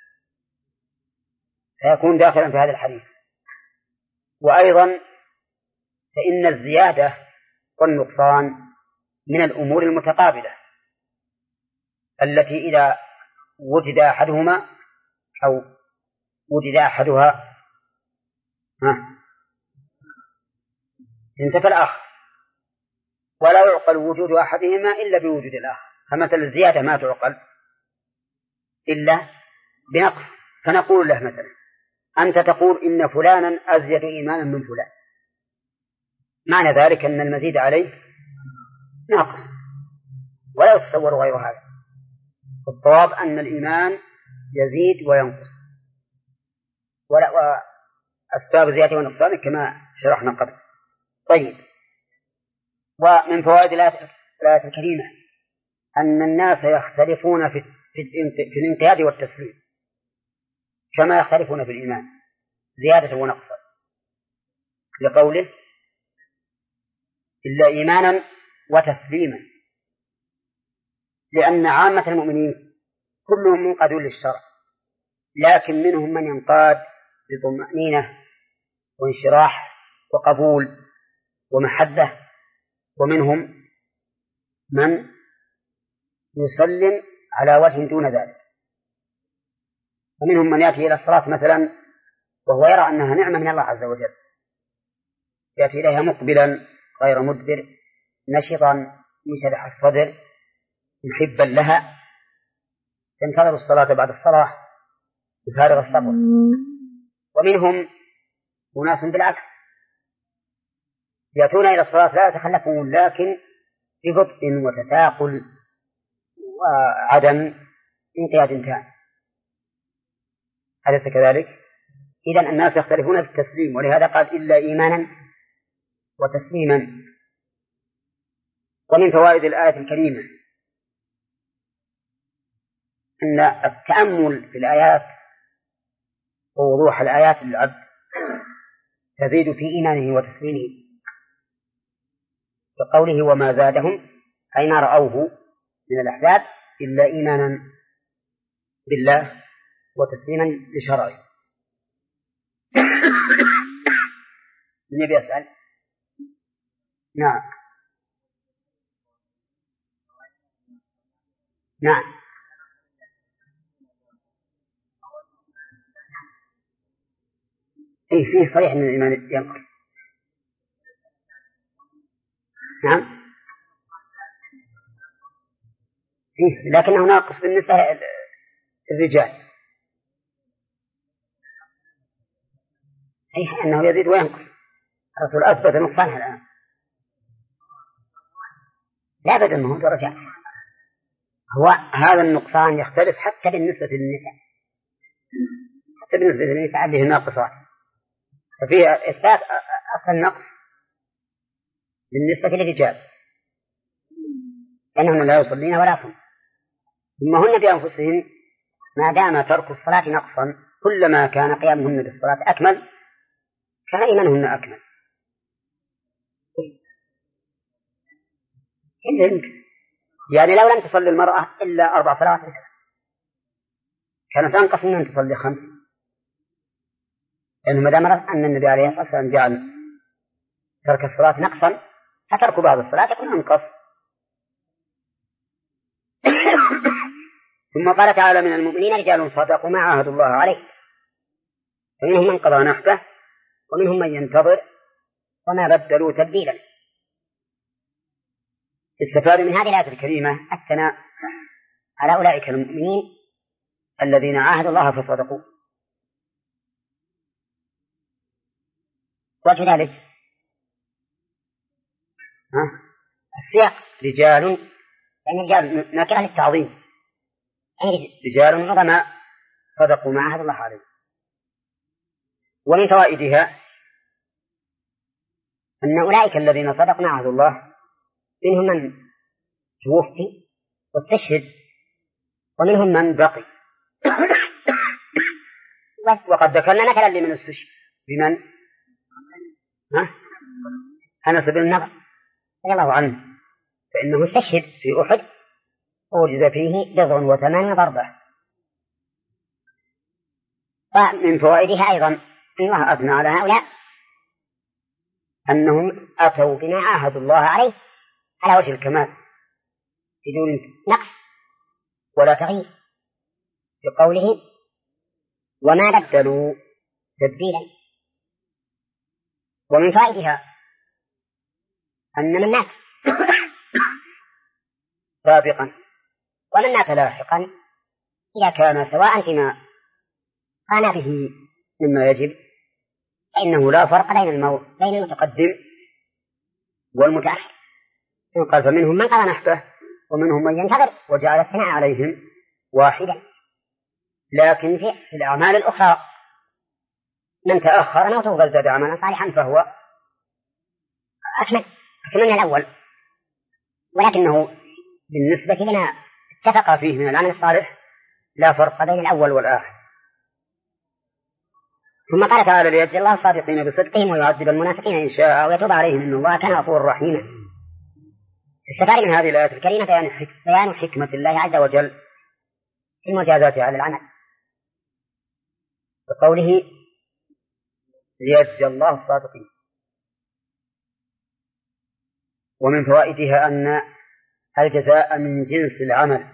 فيكون داخلا في هذا الحديث. وأيضا فإن الزيادة والنقصان من الأمور المتقابلة التي إذا وجد أحدهما أو وجد أحدها انتفى الآخر، ولا يعقل وجود أحدهما إلا بوجود الآخر. فمثل الزيادة ما تعقل إلا بنقص، فنقول له مثلا: أنت تقول إن فلانا أزيد إيمانا من فلان، معنى ذلك أن المزيد عليه ناقص ولا يتصور غير هذا. الصواب أن الإيمان يزيد وينقص، وأسباب الزيادة والنقصان كما شرحنا قبل. طيب، ومن فوائد الآية الكريمة أن الناس يختلفون في الانقياد والتسليم كما يختلفون في الإيمان زيادة ونقصا، لقوله إلا إيمانا وتسليما، لأن عامة المؤمنين كلهم منقادون للشرع، لكن منهم من ينقاد بطمأنينة وانشراح وقبول ومحبة، ومنهم من يسلم على وجه دون ذلك، ومنهم من يأتي إلى الصلاة مثلا وهو يرى أنها نعمة من الله عز وجل، يأتي إليها مقبلا غير مدبر، نشطا منشرح الصدر محبا لها، ينتظر الصلاة بعد الصلاة بفارغ الصبر. ومنهم أناس بالعكس يأتون إلى الصلاة لا يتخلفون، لكن ببطء وتثاقل وعدم انقياد تام. أليس كذلك؟ إذن الناس يختلفون في التسليم، ولهذا قال إلا إيمانا وتسليما. ومن فوائد الآية الكريمة أن التأمل في الآيات ووضوح الآيات للعبد تزيد في إيمانه وتسليمه، كقوله وما زادهم أي ما رأوه من الأحداث إلا إيمانا بالله وتسليما لشرعه. من يبي يسأل؟ نعم نعم. إيه فيه صريح أن الإيمان ينقص. نعم فيه، لكنه ناقص بالنسبة للرجال، أي أنه يزيد وينقص. الرسول أثبت نقصانها الآن، لا بد أنه درجات. هو هذا النقصان يختلف حتى بالنسبة للنساء، حتى بالنسبة للنساء عليه ناقصات، ففيه إثبات أصل النقص بالنسبة للرجال لأنهن لا يصلين ولا يصومن، ثم هن بأنفسهن ما دام ترك الصلاة نقصا كلما كان قيامهن بالصلاة أكمل كان إيمانهن أكمل. يعني لو لم تصلي المرأة إلا 4 صلوات كانت أنقص من أن تصلي 5، لأنه ما دام أن النبي عليه الصلاة والسلام جعل ترك الصلاة نقصا فترك بعض الصلاة يكون أنقص. ثم قال تعالى من المؤمنين رجال صدقوا ما عاهدوا الله عليه فمنهم من قضى نحبه ومنهم من ينتظر وما بدلوا تبديلا. استفاد من هذه الآية الكريمة الثناء على أولئك المؤمنين الذين عاهدوا الله فصدقوا. وكذلك السياق رجال، يعني رجال نكرة للتعظيم، رجال عظماء صدقوا ما عاهدوا الله عليه. ومن فوائدها أن أولئك الذين صدقوا ما عاهدوا الله منهم من توفي واستشهد ومنهم من بقي. وقد ذكرنا مثلا لمن استشهد بمن أنس بن النضر رضي الله عنه، فإنه استشهد في أحد ووجد فيه 8 ضربة. ومن فوائدها أيضا أن الله أثنى على هؤلاء أنهم أتوا بما عاهدوا الله عليه على وجه الكمال بدون نقص ولا تغيير، بقوله وما بدلوا تبديلا. ومن فائدها أن من مات سابقا ومن مات لاحقا إذا كان سواء فيما قام به مما يجب فإنه لا فرق بين المتقدم والمتأخر. قال فمنهم من قضى نحبه ومنهم من ينتظر وجعل الثناء عليهم واحدا. لكن في الأعمال الأخرى من تأخر موته بل زاد عملا صالحا فهو أكمل من الأول، ولكنه بالنسبة لنا اتفق فيه من العمل الصالح لا فرق بين الأول والآخر. ثم قال تعالى ليجزي الله الصادقين بصدقهم ويعذب المنافقين إن شاء ويتوب عليهم إن الله كان غفورا رحيما. استفاد من هذه الآيات الكريمة بيان حكمة الله عز وجل في المجازات على العمل بقوله ليجزي الله الصادقين. ومن فوائدها أن الجزاء من جنس العمل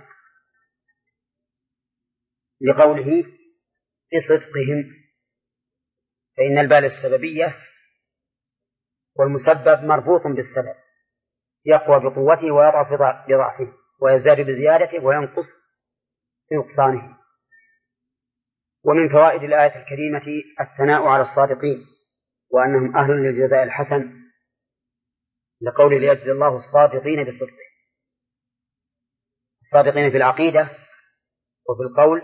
لقوله بصدقهم، فإن البال السببية والمسبب مربوط بالسبب، يقوى بقوته ويضعف بضعفه ويزداد بزيادته وينقص بنقصانه. ومن فوائد الآية الكريمة الثناء على الصادقين وأنهم أهل للجزاء الحسن لقول ليجزي الله الصادقين بصدقه، الصادقين في العقيدة وفي القول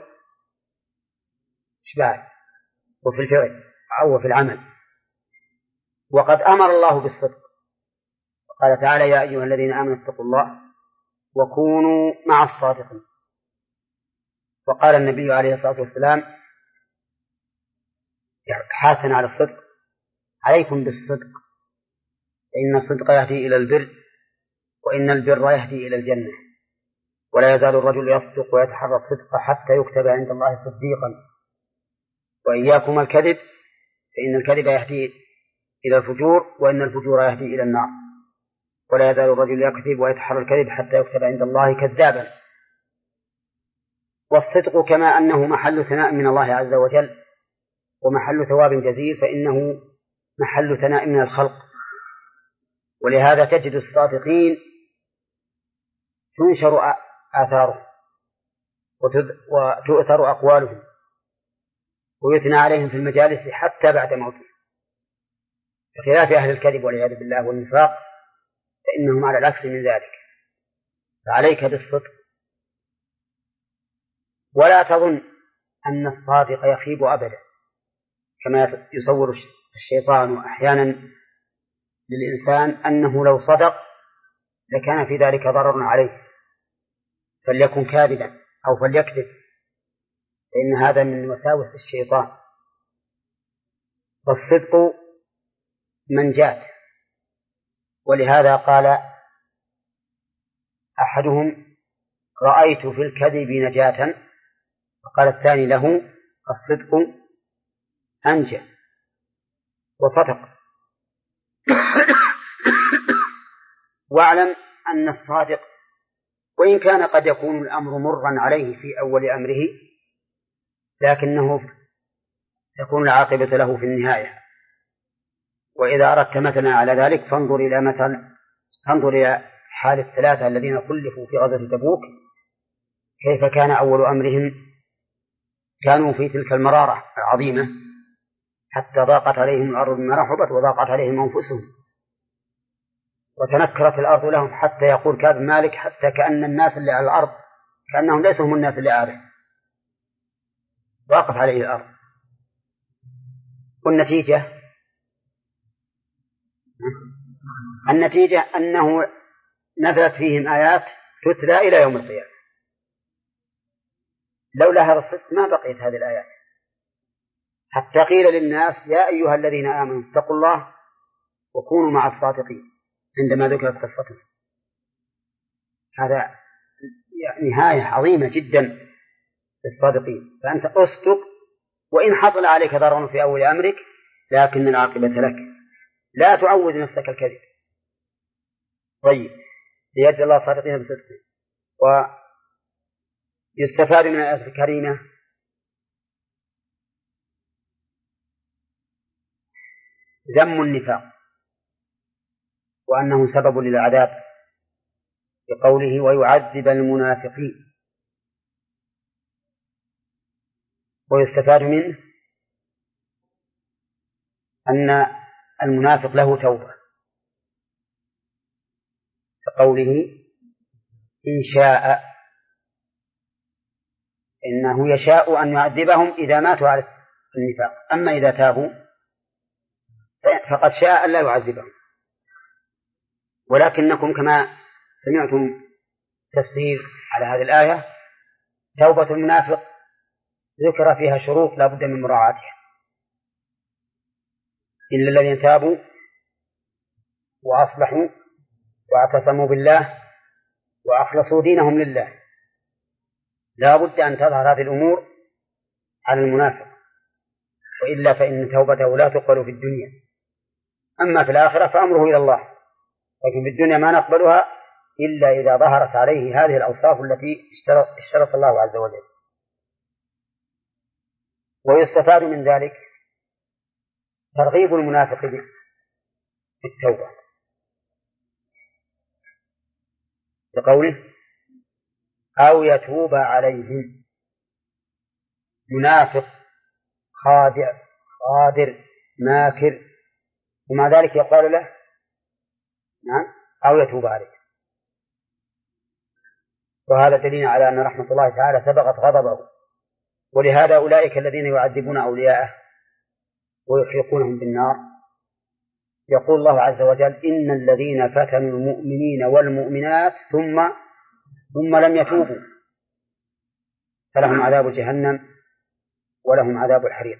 وفي الفعل أو في العمل. وقد أمر الله بالصدق وقال تعالى يا أيها الذين آمنوا اتقوا الله وكونوا مع الصادقين. وقال النبي عليه الصلاة والسلام حاثا على الصدق عليكم بالصدق فإن الصدق يهدي إلى البر وإن البر يهدي إلى الجنة ولا يزال الرجل يصدق ويتحرى الصدق حتى يكتب عند الله صديقا وإياكم الكذب فإن الكذب يهدي إلى الفجور وإن الفجور يهدي إلى النار ولا يزال الرجل يكذب ويتحرى الكذب حتى يكتب عند الله كذابا. والصدق كما أنه محل ثناء من الله عز وجل ومحل ثواب جزيل فإنه محل ثناء من الخلق، ولهذا تجد الصادقين تنشر آثارهم وتؤثر أقوالهم ويثنى عليهم في المجالس حتى بعد موتهم، بخلاف أهل الكذب والعياذ بالله والنفاق فإنهم على العكس من ذلك. فعليك بالصدق ولا تظن أن الصادق يخيب أبدا كما يصور الشيطان أحيانا للإنسان أنه لو صدق لكان في ذلك ضرر عليه فليكن كاذبا أو فليكذب، فإن هذا من وساوس الشيطان. والصدق منجاة، ولهذا قال أحدهم رأيت في الكذب نجاة وقال الثاني له الصدق أنجى وصدق. واعلم أن الصادق وإن كان قد يكون الأمر مرا عليه في أول أمره لكنه تكون العاقبة له في النهاية. وإذا أردت مثلا على ذلك فانظر إلى حال الثلاثة الذين كلفوا في غزوة تبوك كيف كان أول أمرهم. كانوا في تلك المرارة العظيمة حتى ضاقت عليهم الأرض بما رحبت وضاقت عليهم أنفسهم وتنكرت الأرض لهم حتى يقول كعب مالك حتى كأن الناس اللي على الأرض كأنهم ليسوا هم الناس اللي عليه، ضاقت عليه الأرض. النتيجة أنه نزلت فيهم آيات تتلى إلى يوم القيامة. لولا هذا الصدق ما بقيت هذه الآيات حتى قيل للناس يا أيها الذين آمنوا اتقوا الله وكونوا مع الصادقين عندما ذكرت قصته. هذا نهاية عظيمة جدا للصادقين. فأنت أصدق وإن حصل عليك ضرر في أول أمرك لكن العاقبة لك، لا تعود نفسك الكذب. طيب ليجزي الله الصادقين بصدقهم. ويستفاد من الآية الكريمة ذم النفاق وأنه سبب للعذاب بقوله ويعذب المنافقين. ويستفاد منه أن المنافق له توبة كقوله إن شاء، إنه يشاء أن يعذبهم إذا ماتوا على النفاق، أما إذا تابوا فقد شاء أن لا يعذبهم. ولكنكم كما سمعتم تفسير على هذه الآية، توبة المنافق ذكر فيها شروط لا بد من مراعاتها، إلا الذين تابوا وأصلحوا واعتصموا بالله وأخلصوا دينهم لله، لا بد أن تظهر هذه الأمور على المنافق، وإلا فإن توبته لا تقبل في الدنيا. أما في الآخرة فأمره إلى الله، لكن في الدنيا ما نقبلها إلا إذا ظهرت عليه هذه الأوصاف التي اشترط الله عز وجل. ويستفاد من ذلك ترغيب المنافق بالتوبة، بقوله أو يتوب عليهم. منافق خادع غادر ماكر، ومع ذلك يقال له نعم أو يتوب عليه، وهذا دليل على أن رحمة الله تعالى سبقت غضبه. ولهذا أولئك الذين يعذبون أولياءه ويحرقونهم بالنار يقول الله عز وجل إن الذين فتنوا المؤمنين والمؤمنات ثم لم يتوبوا فلهم عذاب جهنم ولهم عذاب الحريق.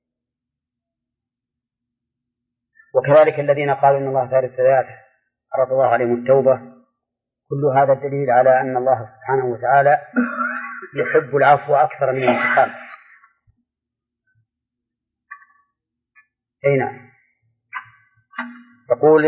وكذلك الذين قالوا إن الله ثالث ثلاثة عرض الله عليهم التوبة. كل هذا الدليل على أن الله سبحانه وتعالى يحب العفو أكثر من الانتقام. أي نعم. تقول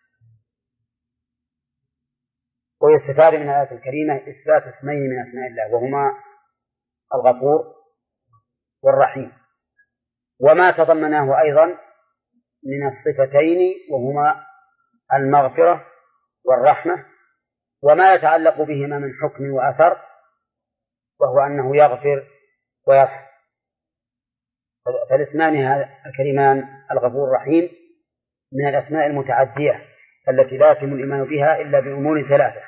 ويستفاد من الآية الكريمة إثبات اسمين من أسماء الله وهما الغفور والرحيم، وما تضمناه أيضا من الصفتين وهما المغفرة والرحمة، وما يتعلق بهما من حكم وأثر وهو أنه يغفر ويرحم. فالاسمان الكريمان الغفور الرحيم من الأسماء المتعدية التي لا يتم الإيمان بها إلا بأمور ثلاثة،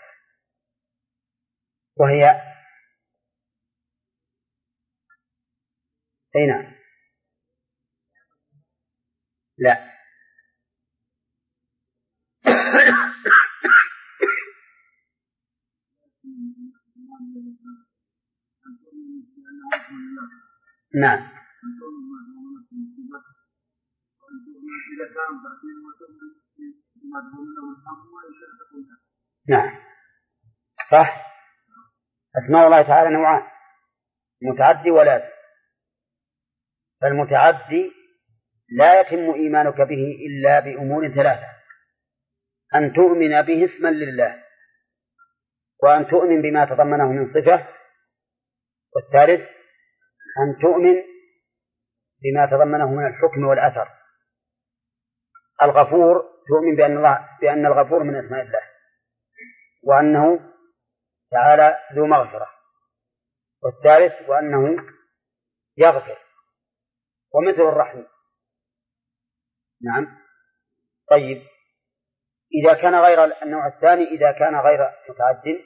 وهي أين؟ لا نعم نعم صح. أسماء الله تعالى نوعان، متعدي ولازم. فالمتعدي لا يتم إيمانك به إلا بأمور ثلاثة: أن تؤمن به اسما لله، وأن تؤمن بما تضمنه من صفة، والثالث أن تؤمن بما تضمنه من الحكم والأثر. الغفور تؤمن بأن الغفور من أسماء الله، وأنه تعالى ذو مغفرة، والثالث وأنه يغفر، ومثل الرحيم. نعم. طيب إذا كان غير النوع الثاني، إذا كان غير متعد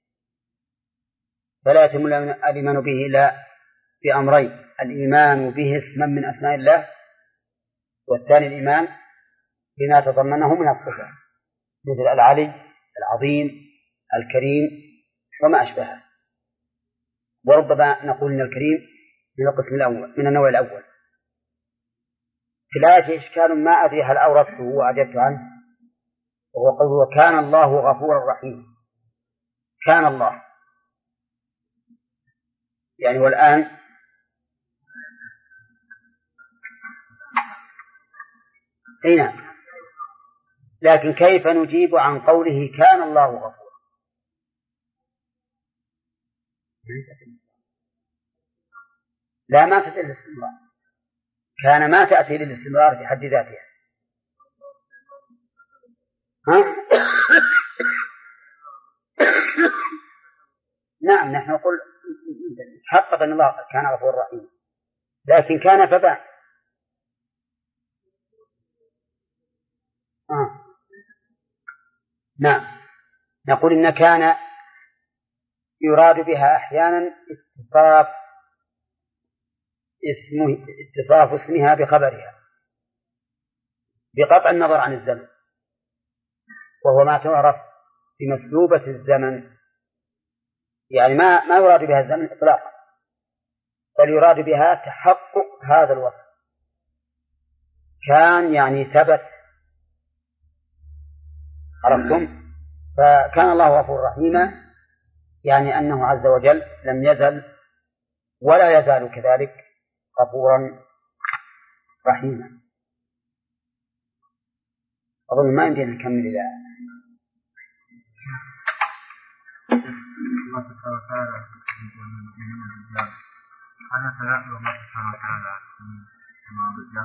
فلا يتم الإيمان به إلا بأمرين: الإيمان به اسما من أسماء الله، والثاني الإيمان بما تضمنه من الصفة مثل العلي، العظيم، الكريم وما أشبهه. وربما نقول إن الكريم من القسم الأول من النوع الأول. في الآية إشكال ما أدري هل أوردته وأجبت عنه، وهو قوله وكان الله غفورا رحيما. كان الله يعني والآن هنا، لكن كيف نجيب عن قوله كان الله غفورا؟ لا، ما تأتي للاستمرار. كان ما تأتي للاستمرار في حد ذاتها. نعم، نحن نقول حقق أن الله كان غفور رحيم، لكن كان فبان. نعم. نقول إن كان يراد بها أحيانا اتصاف اسمها بخبرها بقطع النظر عن الزمن، وهو ما تعرف بمسلوبة الزمن، يعني ما يراد بها الزمن إطلاقا، بل يراد بها تحقق هذا الوصف. كان يعني ثبت، عرفتم؟ فكان الله غفور رحيما، يعني أنه عز وجل لم يزل ولا يزال كذلك غفورا رحيما. أظن ما يمكن نكمل إلى الله سبحانه وتعالى من الرجال. هذا تناقض الله سبحانه وتعالى مع الرجال.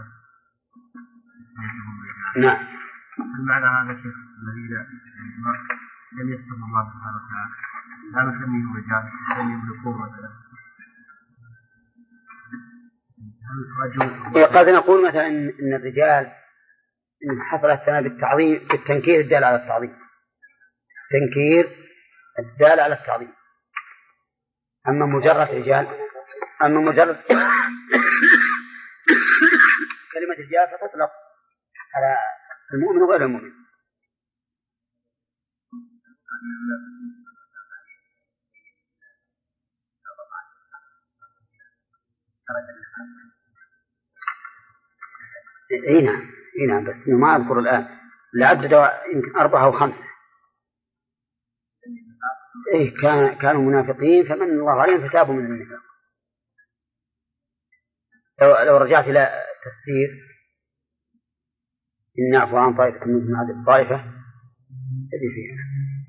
نعم. هل معنى هذا شيخ الذين لم يكتب الله سبحانه وتعالى لا نسميهم رجال، نسميهم ذكور مثلا؟ قد نقول مثلا إن الرجال إن حصل الثناء بالتعظيم بالتنكير الدال على التعظيم، تنكير الدال على التعظيم. أما مجرد رجال، أما مجرد كلمة الرجال فتطلق على المؤمن وغير المؤمن. نعم بس ما أذكر الآن، العدد يمكن 4 أو 5. كانوا منافقين فمن الله عليهم فتابوا من النفاق. لو رجعت إلى تفسير إن نعفو عن طائفة من هذه الطائفة تجي فيها.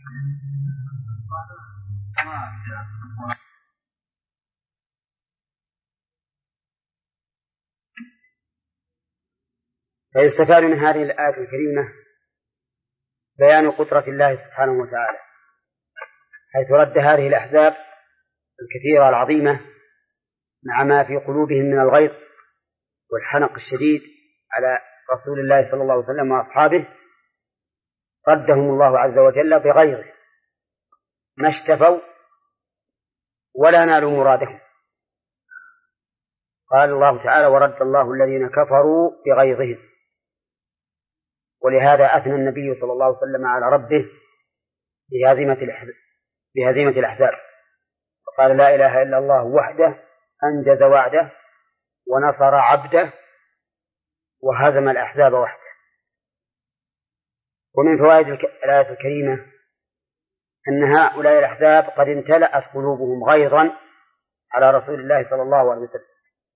فيستفاد من هذه الآية الكريمة بيان قدرة الله سبحانه وتعالى، حيث رد هذه الأحزاب الكثيرة العظيمة مع ما في قلوبهم من الغيظ والحنق الشديد على رسول الله صلى الله عليه وسلم وأصحابه، ردهم الله عز وجل بغيظه، ما اشتفوا ولا نالوا مرادهم. قال الله تعالى: ورد الله الذين كفروا بغيظهم. ولهذا أثنى النبي صلى الله عليه وسلم على ربه بهزيمة الأحزاب، وقال: لا إله إلا الله وحده أنجز وعده ونصر عبده وهزم الأحزاب وحده. ومن فوائد الآية الكريمة أن هؤلاء الأحزاب قد امتلأت قلوبهم غيظا على رسول الله صلى الله عليه وسلم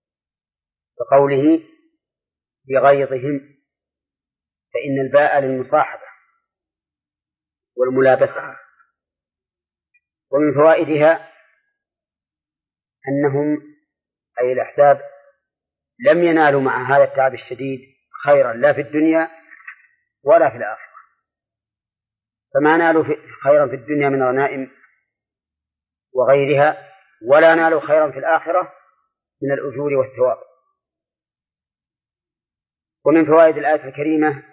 بقوله بغيظهم، فإن الباء للمصاحبة والملابسة. ومن فوائدها أنهم أي الأحزاب لم ينالوا مع هذا التعب الشديد خيرا لا في الدنيا ولا في الآخرة، فما نالوا خيرا في الدنيا من غنائم وغيرها، ولا نالوا خيرا في الآخرة من الأجور والثواب. ومن فوائد الآية الكريمة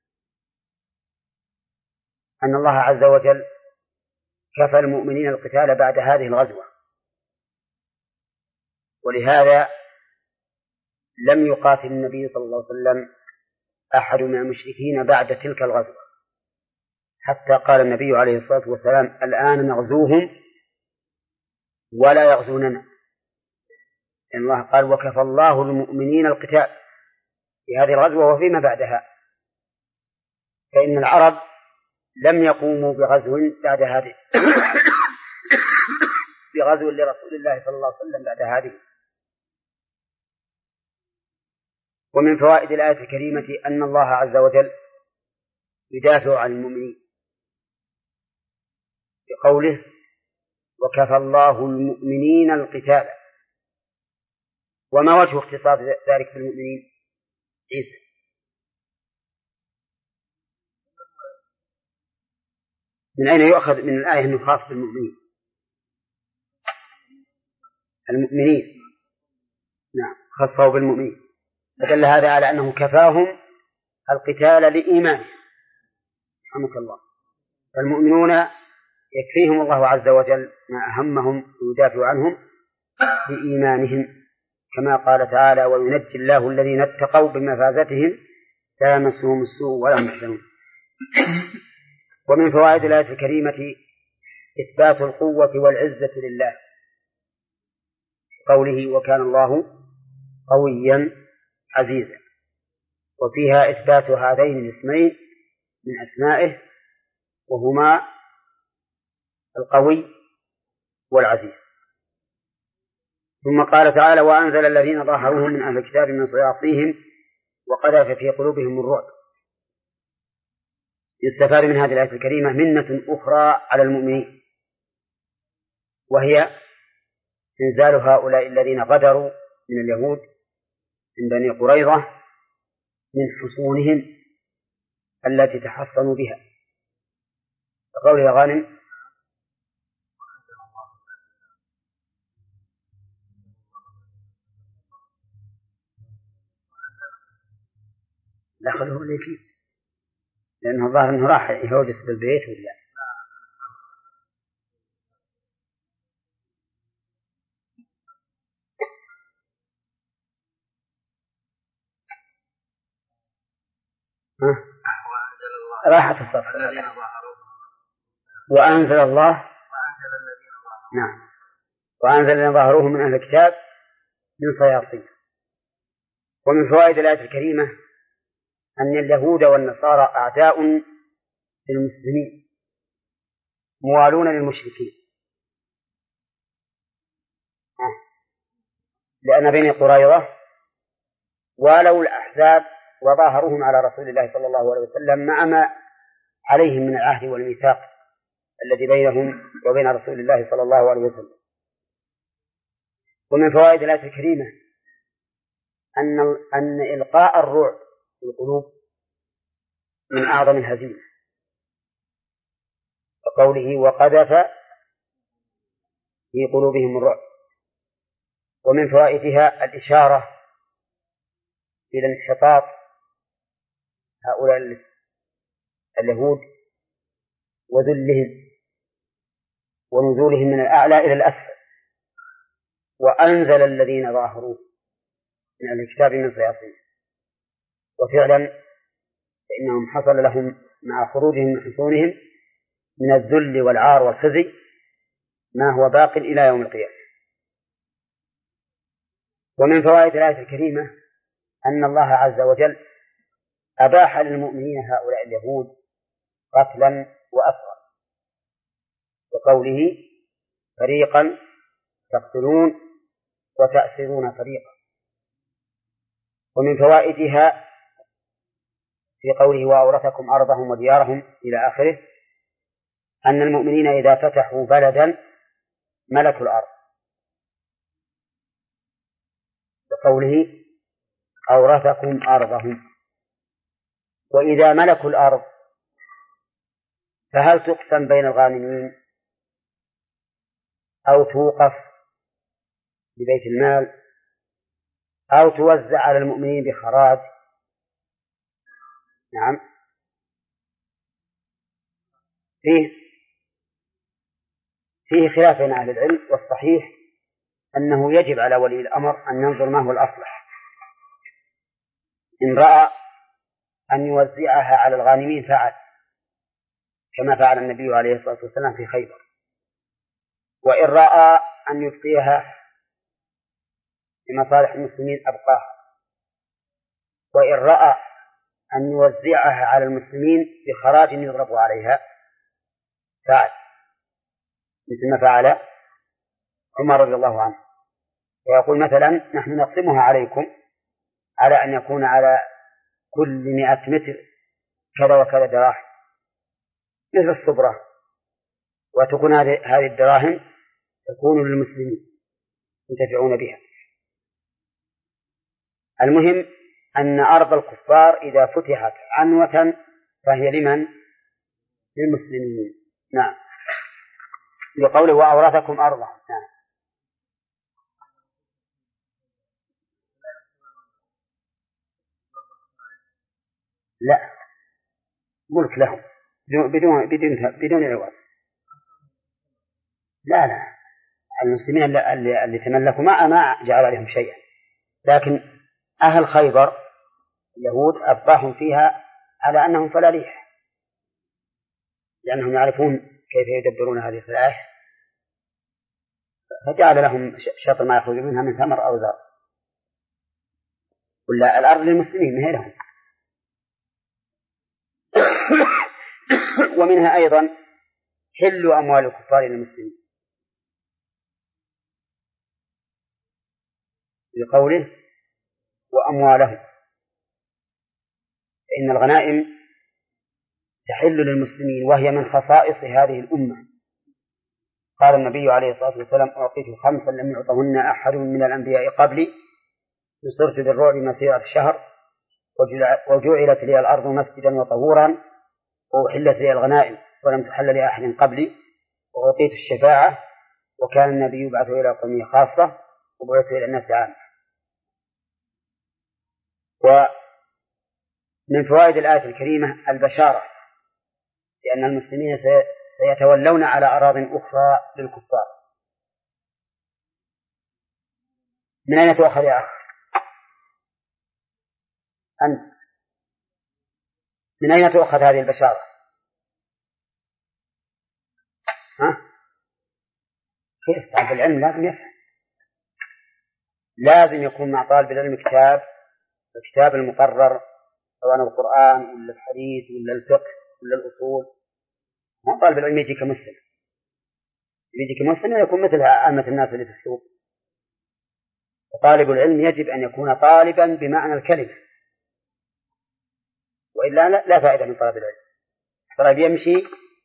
أن الله عز وجل كفى المؤمنين القتال بعد هذه الغزوة، ولهذا لم يقاتل النبي صلى الله عليه وسلم أحد من المشركين بعد تلك الغزوة، حتى قال النبي عليه الصلاة والسلام: الآن نغزوهم ولا يغزوننا. إن الله قال: وكفى الله المؤمنين القتال في هذه الغزوة وفيما بعدها. فإن العرب لم يقوموا بغزو بعد هذه بغزو لرسول الله صلى الله عليه وسلم بعد هذه. ومن فوائد الآية الكريمة أن الله عز وجل يدافع عن المؤمنين بقوله: وكفى الله المؤمنين القتال. وما وجه اختصاص ذلك بالمؤمنين؟ عيسى. من أين يؤخذ من الآية أنه خاص بالمؤمنين؟ المؤمنين، نعم، خصه بالمؤمنين، فدل هذا على أنه كفاهم القتال لإيمانه. رحمك الله. فالمؤمنون يكفيهم الله عز وجل ما أهمهم ويدافع عنهم بإيمانهم، كما قال تعالى: وينجي الله الذين اتقوا بمفازتهم لا يمسهم السوء ولا هم يحزنون. ومن فوائد الآية الكريمة إثبات القوة والعزة لله، قوله: وكان الله قويا عزيزا، وفيها إثبات هذين الاسمين من أسمائه، وهما القوي والعزيز. ثم قال تعالى: وأنزل الذين ظاهروهم من أهل الكتاب من صياصيهم وقذف في قلوبهم الرعب. يستفاد من هذه الآية الكريمة منة أخرى على المؤمنين، وهي إنزال هؤلاء الذين غدروا من اليهود من بني قريظة من حصونهم التي تحصنوا بها، كقوله غانم: لا خلوه ليكي، لأنه الظاهر أنه راح يهوجس بالبيت ولا راحت الصف. وأنزل الله، نعم، وأنزل الذين ظاهروهم من أهل الكتاب من صياصيهم. ومن فوائد الآية الكريمة أن اليهود والنصارى أعداء للمسلمين موالون للمشركين، لأن بني قريظة والوا الأحزاب وظاهروهم على رسول الله صلى الله عليه وسلم مع ما عليهم من العهد والميثاق الذي بينهم وبين رسول الله صلى الله عليه وسلم. ومن فوائد الآية الكريمة أن إلقاء الرعب في القلوب من أعظم الهزيمة، وقوله: وقذف في قلوبهم الرعب. ومن فوائدها الإشارة إلى انحطاط هؤلاء اليهود وذلهم ونزولهم من الأعلى إلى الأسفل. وأنزل الذين ظاهروا من أهل الكتاب من صياصيهم، وفعلا فإنهم حصل لهم مع خروجهم من حصونهم من الذل والعار والخزي ما هو باق إلى يوم القيامة. ومن فوائد الآية الكريمة أن الله عز وجل أباح للمؤمنين هؤلاء اليهود قتلا وأسرا، وقوله: فريقا تقتلون وتأسرون فريقا. ومن فوائدها في قوله: وأورثكم أرضهم وديارهم إلى آخره، أن المؤمنين إذا فتحوا بلدا ملكوا الأرض، وقوله: أورثكم أرضهم. وإذا ملكوا الأرض فهل تقسم بين الغانمين أو توقف ببيت المال أو توزع على المؤمنين بخراج؟ نعم، فيه خلاف بين أهل العلم، والصحيح أنه يجب على ولي الأمر أن ينظر ما هو الأصلح. إن رأى أن يوزعها على الغانمين فعل، كما فعل النبي عليه الصلاة والسلام في خيبر. وإن رأى أن يبقيها لمصالح المسلمين أبقاها. وإن رأى أن يوزعها على المسلمين بخراج يضرب عليها فعل، مثل ما فعل عمر رضي الله عنه، ويقول مثلا: نحن نقسمها عليكم على أن يكون على كل 100 متر كذا وكذا دراهم مثل الصبرة، وتكون هذه الدراهم تكون للمسلمين ينتفعون بها. المهم أن أرض الكفار إذا فتحت عنوة فهي لمن؟ للمسلمين. نعم، لقوله: وأورثكم أرضهم. نعم. لا، ملك لهم بدون عوض. لا المسلمين اللي تملكوا ما جعل عليهم شيئا، لكن أهل خيبر اليهود أبقاهم فيها على أنهم فلاليح، لأنهم يعرفون كيف يدبرون هذه الفلاح، فجعل لهم شطر ما يخرج منها من ثمر أو زرع، ولا الأرض للمسلمين ما هي لهم. ومنها أيضا حل أموال الكفار للمسلمين بقوله وأموالهم، فإن الغنائم تحل للمسلمين وهي من خصائص هذه الأمة. قال النبي عليه الصلاة والسلام أعطيت 5 لم يعطهن أحد من الأنبياء قبلي، نصرت بالرعب مسيرة الشهر، وجعلت لي الأرض مسجدا وطهورا، وأحلت لي الغنائم ولم تحل لأحد قبلي، وأعطيت الشفاعة، وكان النبي يبعث إلى قومه خاصة وبعث إلى الناس عامة. ومن فوائد الآية الكريمة البشارة لأن المسلمين سيتولون على أراضٍ أخرى للكفار. من أين تؤخذ يا أخ؟ أنت من أين تؤخذ هذه البشارة؟ ها؟ كيف؟ طالب العلم لازم يفهم، لازم يكون مع طالب العلم الكتاب المقرر، سواء القرآن ولا الحديث ولا الفقه ولا الأصول. ما طالب العلم يجي كمسلم، يجي كمسلم يكون مثل عامة الناس اللي في السوق. وطالب العلم يجب أن يكون طالبا بمعنى الكلمة، وإلا لا فائدة من طلب العلم. طالب يمشي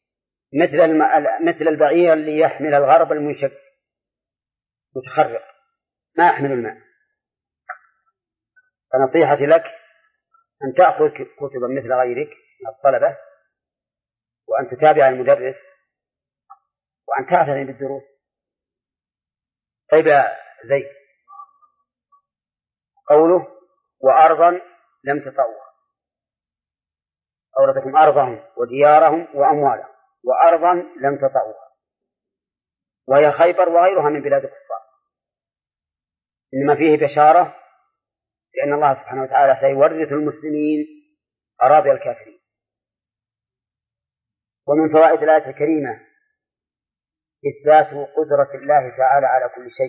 مثل البعير اللي يحمل الغرب المنشق متخرق ما يحمل الماء. فنصيحتي لك أن تأخذ كتبا مثل غيرك من الطلبة، وأن تتابع المدرس، وأن تعتني بالدروس. طيب يا زيد، قوله وأرضا لم تطوها، أورثكم أرضهم وديارهم وأموالهم، وأرضا لم تطوها، وهي خيبر وغيرها من بلاد الكفار. إنما فيه بشارة لأن الله سبحانه وتعالى سيورث المسلمين أراضي الكافرين. ومن فوائد الآية الكريمة إثبات قدرة الله تعالى على كل شيء،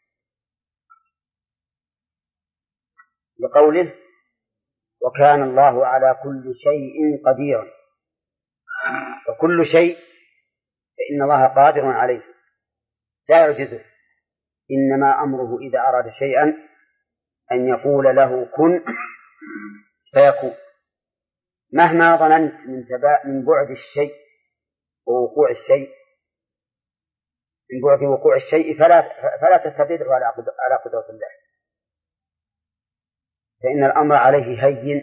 لقوله وكان الله على كل شيء قديرا، وكل شيء فإن الله قادر عليه لا يعجزه، إنما أمره إذا أراد شيئا أن يقول له كن فيكون. مهما ظننت من بعد الشيء ووقوع الشيء، من بعد وقوع الشيء فلا تستدله على قدرة الله، فإن الأمر عليه هين،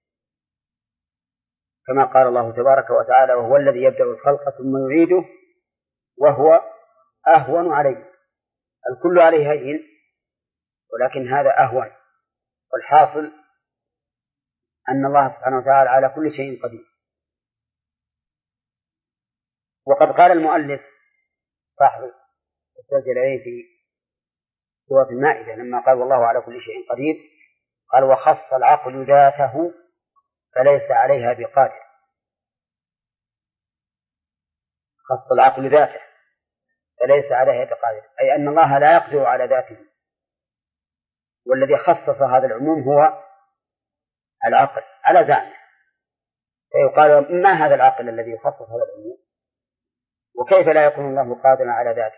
كما قال الله تبارك وتعالى وهو الذي يبدأ الخلق ثم يعيده وهو أهون عليه. الكل عليه هين ولكن هذا أهون. والحاصل أن الله سبحانه وتعالى على كل شيء قدير. وقد قال المؤلف صاحب السجل عليه في سورة المائدة لما قال والله على كل شيء قدير، قال وخص العقل ذاته فليس عليها بقادر. خص العقل ذاته فليس عليها بقادر، أي أن الله لا يقدر على ذاته، والذي خصص هذا العموم هو العقل على زعمه. فيقال ما هذا العقل الذي يخصص هذا العموم، وكيف لا يكون الله قادرا على ذاته؟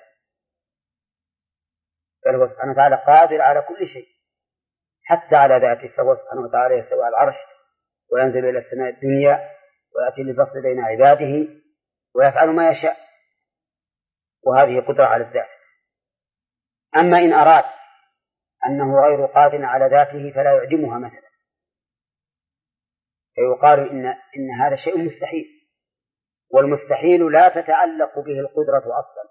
بل هو سبحانه وتعالى قادر على كل شيء حتى على ذاته. فهو سبحانه وتعالى يستوى على العرش وينزل إلى السماء الدنيا ويأتي للفصل بين عباده ويفعل ما يشاء، وهذه قدرة على الذات. أما إن أراد أنه غير قادر على ذاته فلا يعدمها مثلا، فيقال إن هذا شيء مستحيل، والمستحيل لا تتعلق به القدرة أصلا،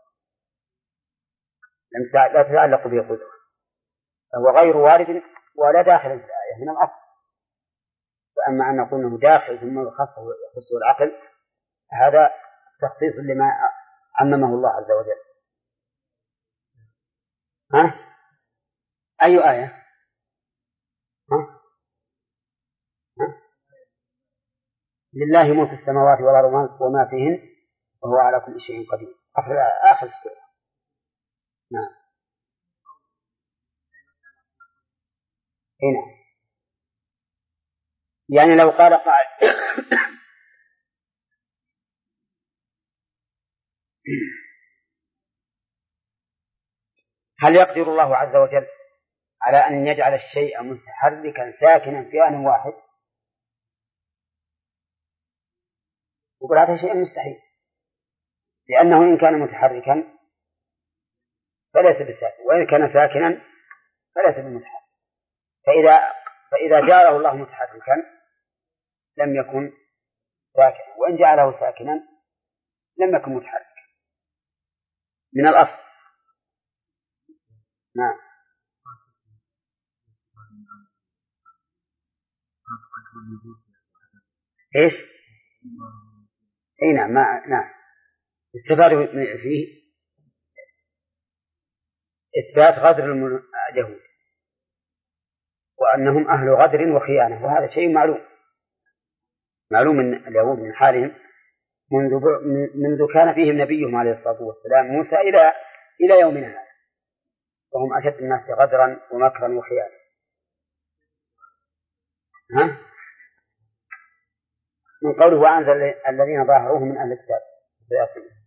لا تتعلق به القدرة، فهو غير وارد ولا داخل في الآية من الأصل. فأما أن نقول أنه داخل ثم يخصه العقل هذا تخصيص لما عممه الله عز وجل. ها؟ أي آية؟ ها؟ ها؟ لله ملك السماوات والأرض وما فيهن وهو على كل شيء قدير. آخر السورة. نعم. هنا يعني لو قال قائل هل يقدر الله عز وجل على أن يجعل الشيء متحركا ساكنا في آن واحد؟ يقول هذا شيء مستحيل، لأنه إن كان متحركا فليس بساكن، وإن كان ساكنا فليس بمتحرك. فإذا جعله الله متحركا لم يكن ساكنا، وإن جعله ساكنا لم يكن متحركا من الأصل. نعم. إيش؟ أي نعم. نعم. استفاد فيه إثبات غدر اليهود وأنهم أهل غدر وخيانة، وهذا شيء معلوم من اليهود من حالهم منذ كان فيهم نبيهم عليه الصلاة والسلام موسى إلى يومنا هذا، وهم أشد الناس غدرا ومكرا وخيانة. ها؟ من قوله وأنزل الذين ظاهروه من أهل الكتاب بأصله.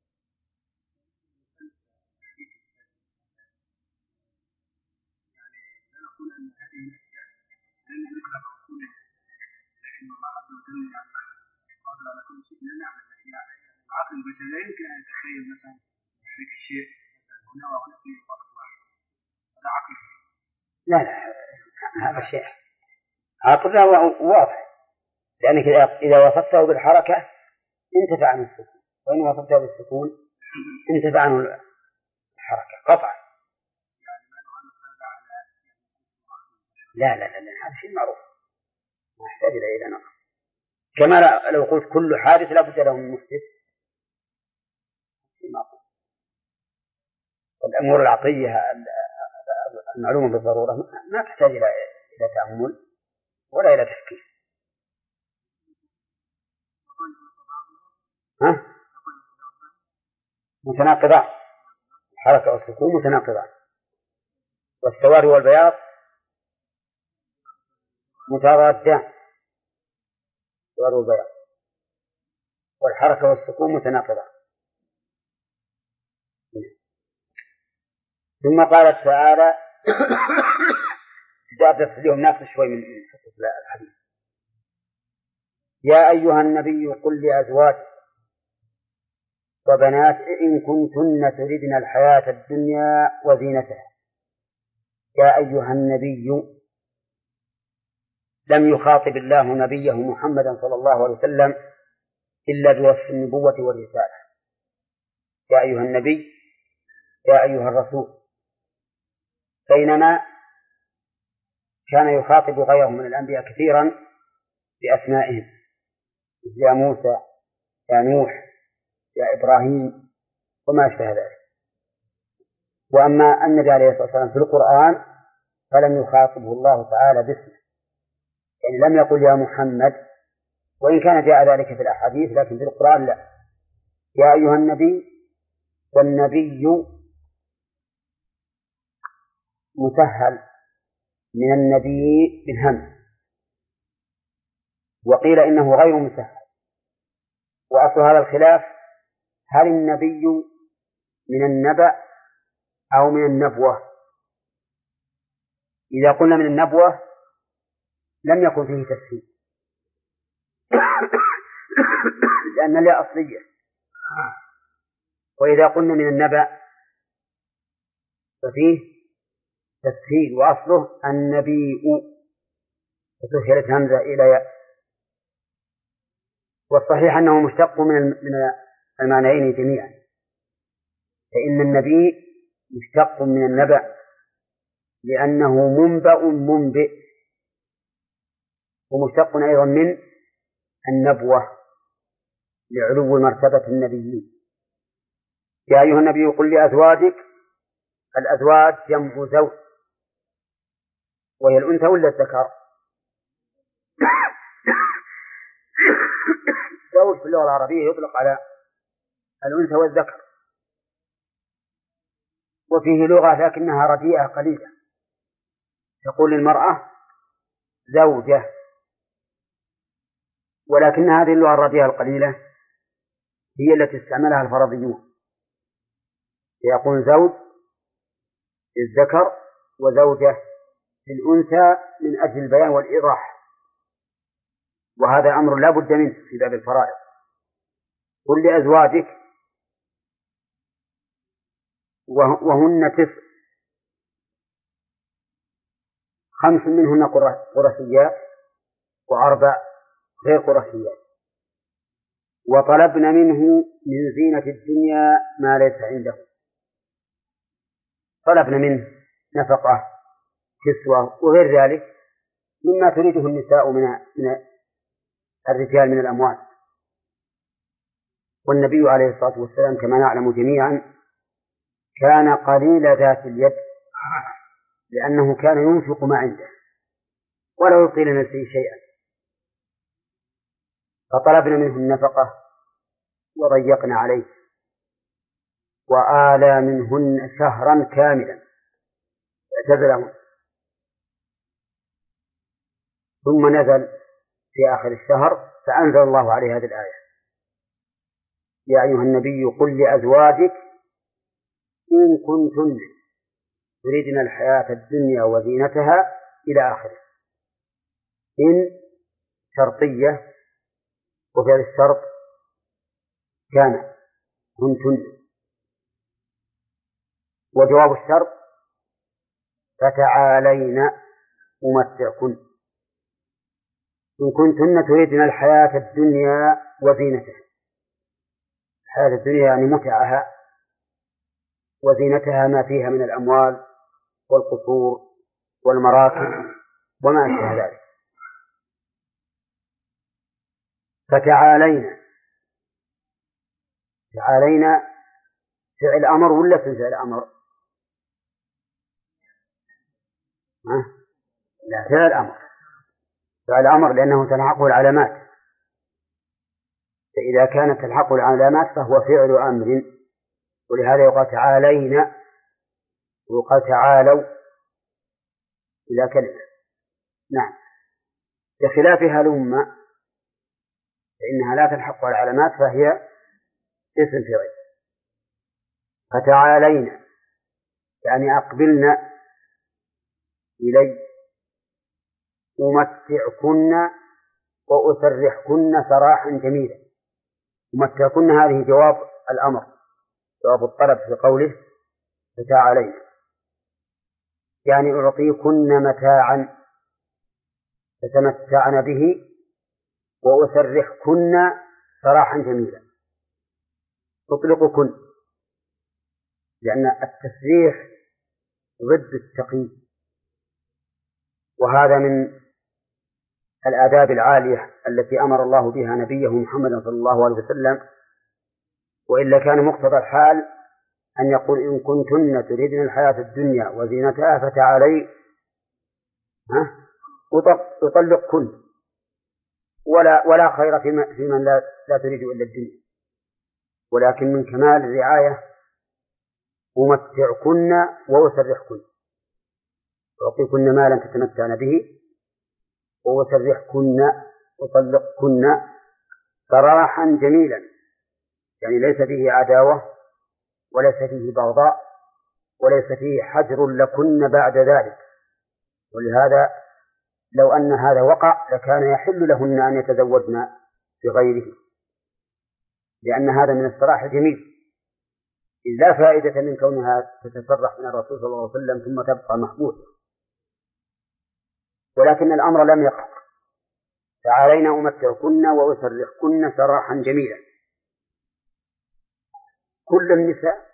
العقل البشري لا يمكن أن يتخيل مثلا تحريك الشيء هنا وهنا في وقت واحد. هذا عقل. لا هذا شيء عقله واضح، لأنك إذا وصفته بالحركة انتفع عن السكون، وإن وصفته بالسكون انتفع عن الحركة قطعا. لا هذا شيء معروف ما يحتاج إلى نظر. كما لو قلت كل حادث لا بد له من محدث، والأمور العقلية المعلومة بالضرورة ما تحتاج إلى تأمل ولا إلى تفكير. ها؟ متناقضان، الحركة والسكون متناقضان، والسواد والبياض متضادان، السواد والبياض والحركة والسكون متناقضان. ثم قال تعالى جاءت اليوم ناقص شوي من الحديث. يا أيها النبي قل لأزواجك وبنات إن كنتن تردن الحياة الدنيا وزينتها. يا أيها النبي لم يخاطب الله نبيه محمدا صلى الله عليه وسلم إلا بوصف النبوة والرسالة. يا أيها النبي، يا أيها الرسول، بينما كان يخاطب غيره من الأنبياء كثيرا بأسمائهم، يا موسى، يا نوح، يا إبراهيم وما أشبه ذلك. وأما النبي عليه الصلاة والسلام في القرآن فلم يخاطبه الله تعالى باسمه، يعني لم يقل يا محمد، وإن كان جاء ذلك في الأحاديث لكن في القرآن لا. يا أيها النبي، والنبي مسهل من النبي بالهمز، وقيل إنه غير مسهل. وأصل هذا الخلاف هل النبي من النبأ أو من النبوة؟ إذا قلنا من النبوة لم يكن فيه تفسير لأن لا أصلية، وإذا قلنا من النبأ ففيه تفسير، وأصله النبي وسهلت همزة إلى ياء. والصحيح أنه مشتق من المعنيين جميعا، فإن النبي مشتق من النبأ لأنه منبأ منبئ، ومشتق أيضا من النبوة لعلو مرتبة النبيين. يا أيها النبي قل لأزواجك الأزواج جمع زوج، وهي الأنثى ولا الذكر؟ زوج في اللغة العربية يطلق على الأنثى والذكر، وفيه لغة لكنها رديئة قليلة، تقول المرأة زوجة، ولكن هذه اللغة الرديئة القليلة هي التي استعملها الفرضيون، يقول زوج للذكر وزوجة للأنثى من أجل البيان والإيضاح، وهذا أمر لا بد منه في باب الفرائض. قل لأزواجك وهن 9، 5 منهن قرشيات و4 غير قرشيات، وطلبن منه من زينة الدنيا ما ليس عنده، طلبن منه نفقة كسوة وغير ذلك مما تريده النساء من الرجال من الأموال. والنبي عليه الصلاة والسلام كما نعلم جميعا كان قليل ذات اليد، لأنه كان ينفق ما عنده ولا يبقي لنفسه شيئا، فطلبنا منه النفقة وضيقنا عليه وآلى منهن شهرا كاملا اعتزلهم، ثم نزل في آخر الشهر فأنزل الله عليه هذه الآية: يا أيها النبي قل لأزواجك إن كنتن تريدن الحياة الدنيا وزينتها إلى آخره. إن شرطية، وفي هذا الشرط كان كنتن، وجواب الشرط فتعالين أمتعكن إن كنتن تريدن الحياة الدنيا وزينتها. الحياة الدنيا يعني متعها وزينتها ما فيها من الأموال والقصور والمراكب وما أشبه ذلك. فتعالينا، تعالينا فعل أمر ولا فعل أمر؟ لا، فعل أمر، فعل أمر لأنه تلحقه العلامات، فإذا كانت تلحقه العلامات فهو فعل أمر، ولهذا يقال تعالينا ويقال تعالوا إلى كلمة. نعم، بخلاف هلم فإنها لا تلحق العلامات فهي اسم فعل. فتعالينا يعني أقبلنا إلي أمتعكن وأسرحكن سراحا جميلا. أمتعكن هذه جواب الأمر، جواب الطلب في قوله فتعالينا، يعني أعطيكن متاعا تتمتعن به وأسرحكن سراحا جميلا. أطلقكن لأن التسريح ضد التقييد، وهذا من الآداب العالية التي أمر الله بها نبيه محمد صلى الله عليه وسلم، وإلا كان مقتضى الحال أن يقول إن كنتن تريدن الحياة الدنيا وزينتها فتعالي أطلقكن، ولا خير في من لا تريد إلا الدنيا. ولكن من كمال الرعاية أمتعكن وأسرحكن، أعطيكن مالا تتمتعن به وأسرحكن أطلقكن سراحا جميلا، يعني ليس فيه عداوة وليس فيه بغضاء وليس فيه حجر لكن بعد ذلك. ولهذا لو أن هذا وقع لكان يحل لهن أن يتزوجن بغيره، لأن هذا من الصراحة الجميل، إذ لا فائدة من كونها تتصرح من الرسول صلى الله عليه وسلم ثم تبقى محبوسة. ولكن الأمر لم يقع. تعالينا أمتعكن وأسرحكن سراحا جميلا. كل النساء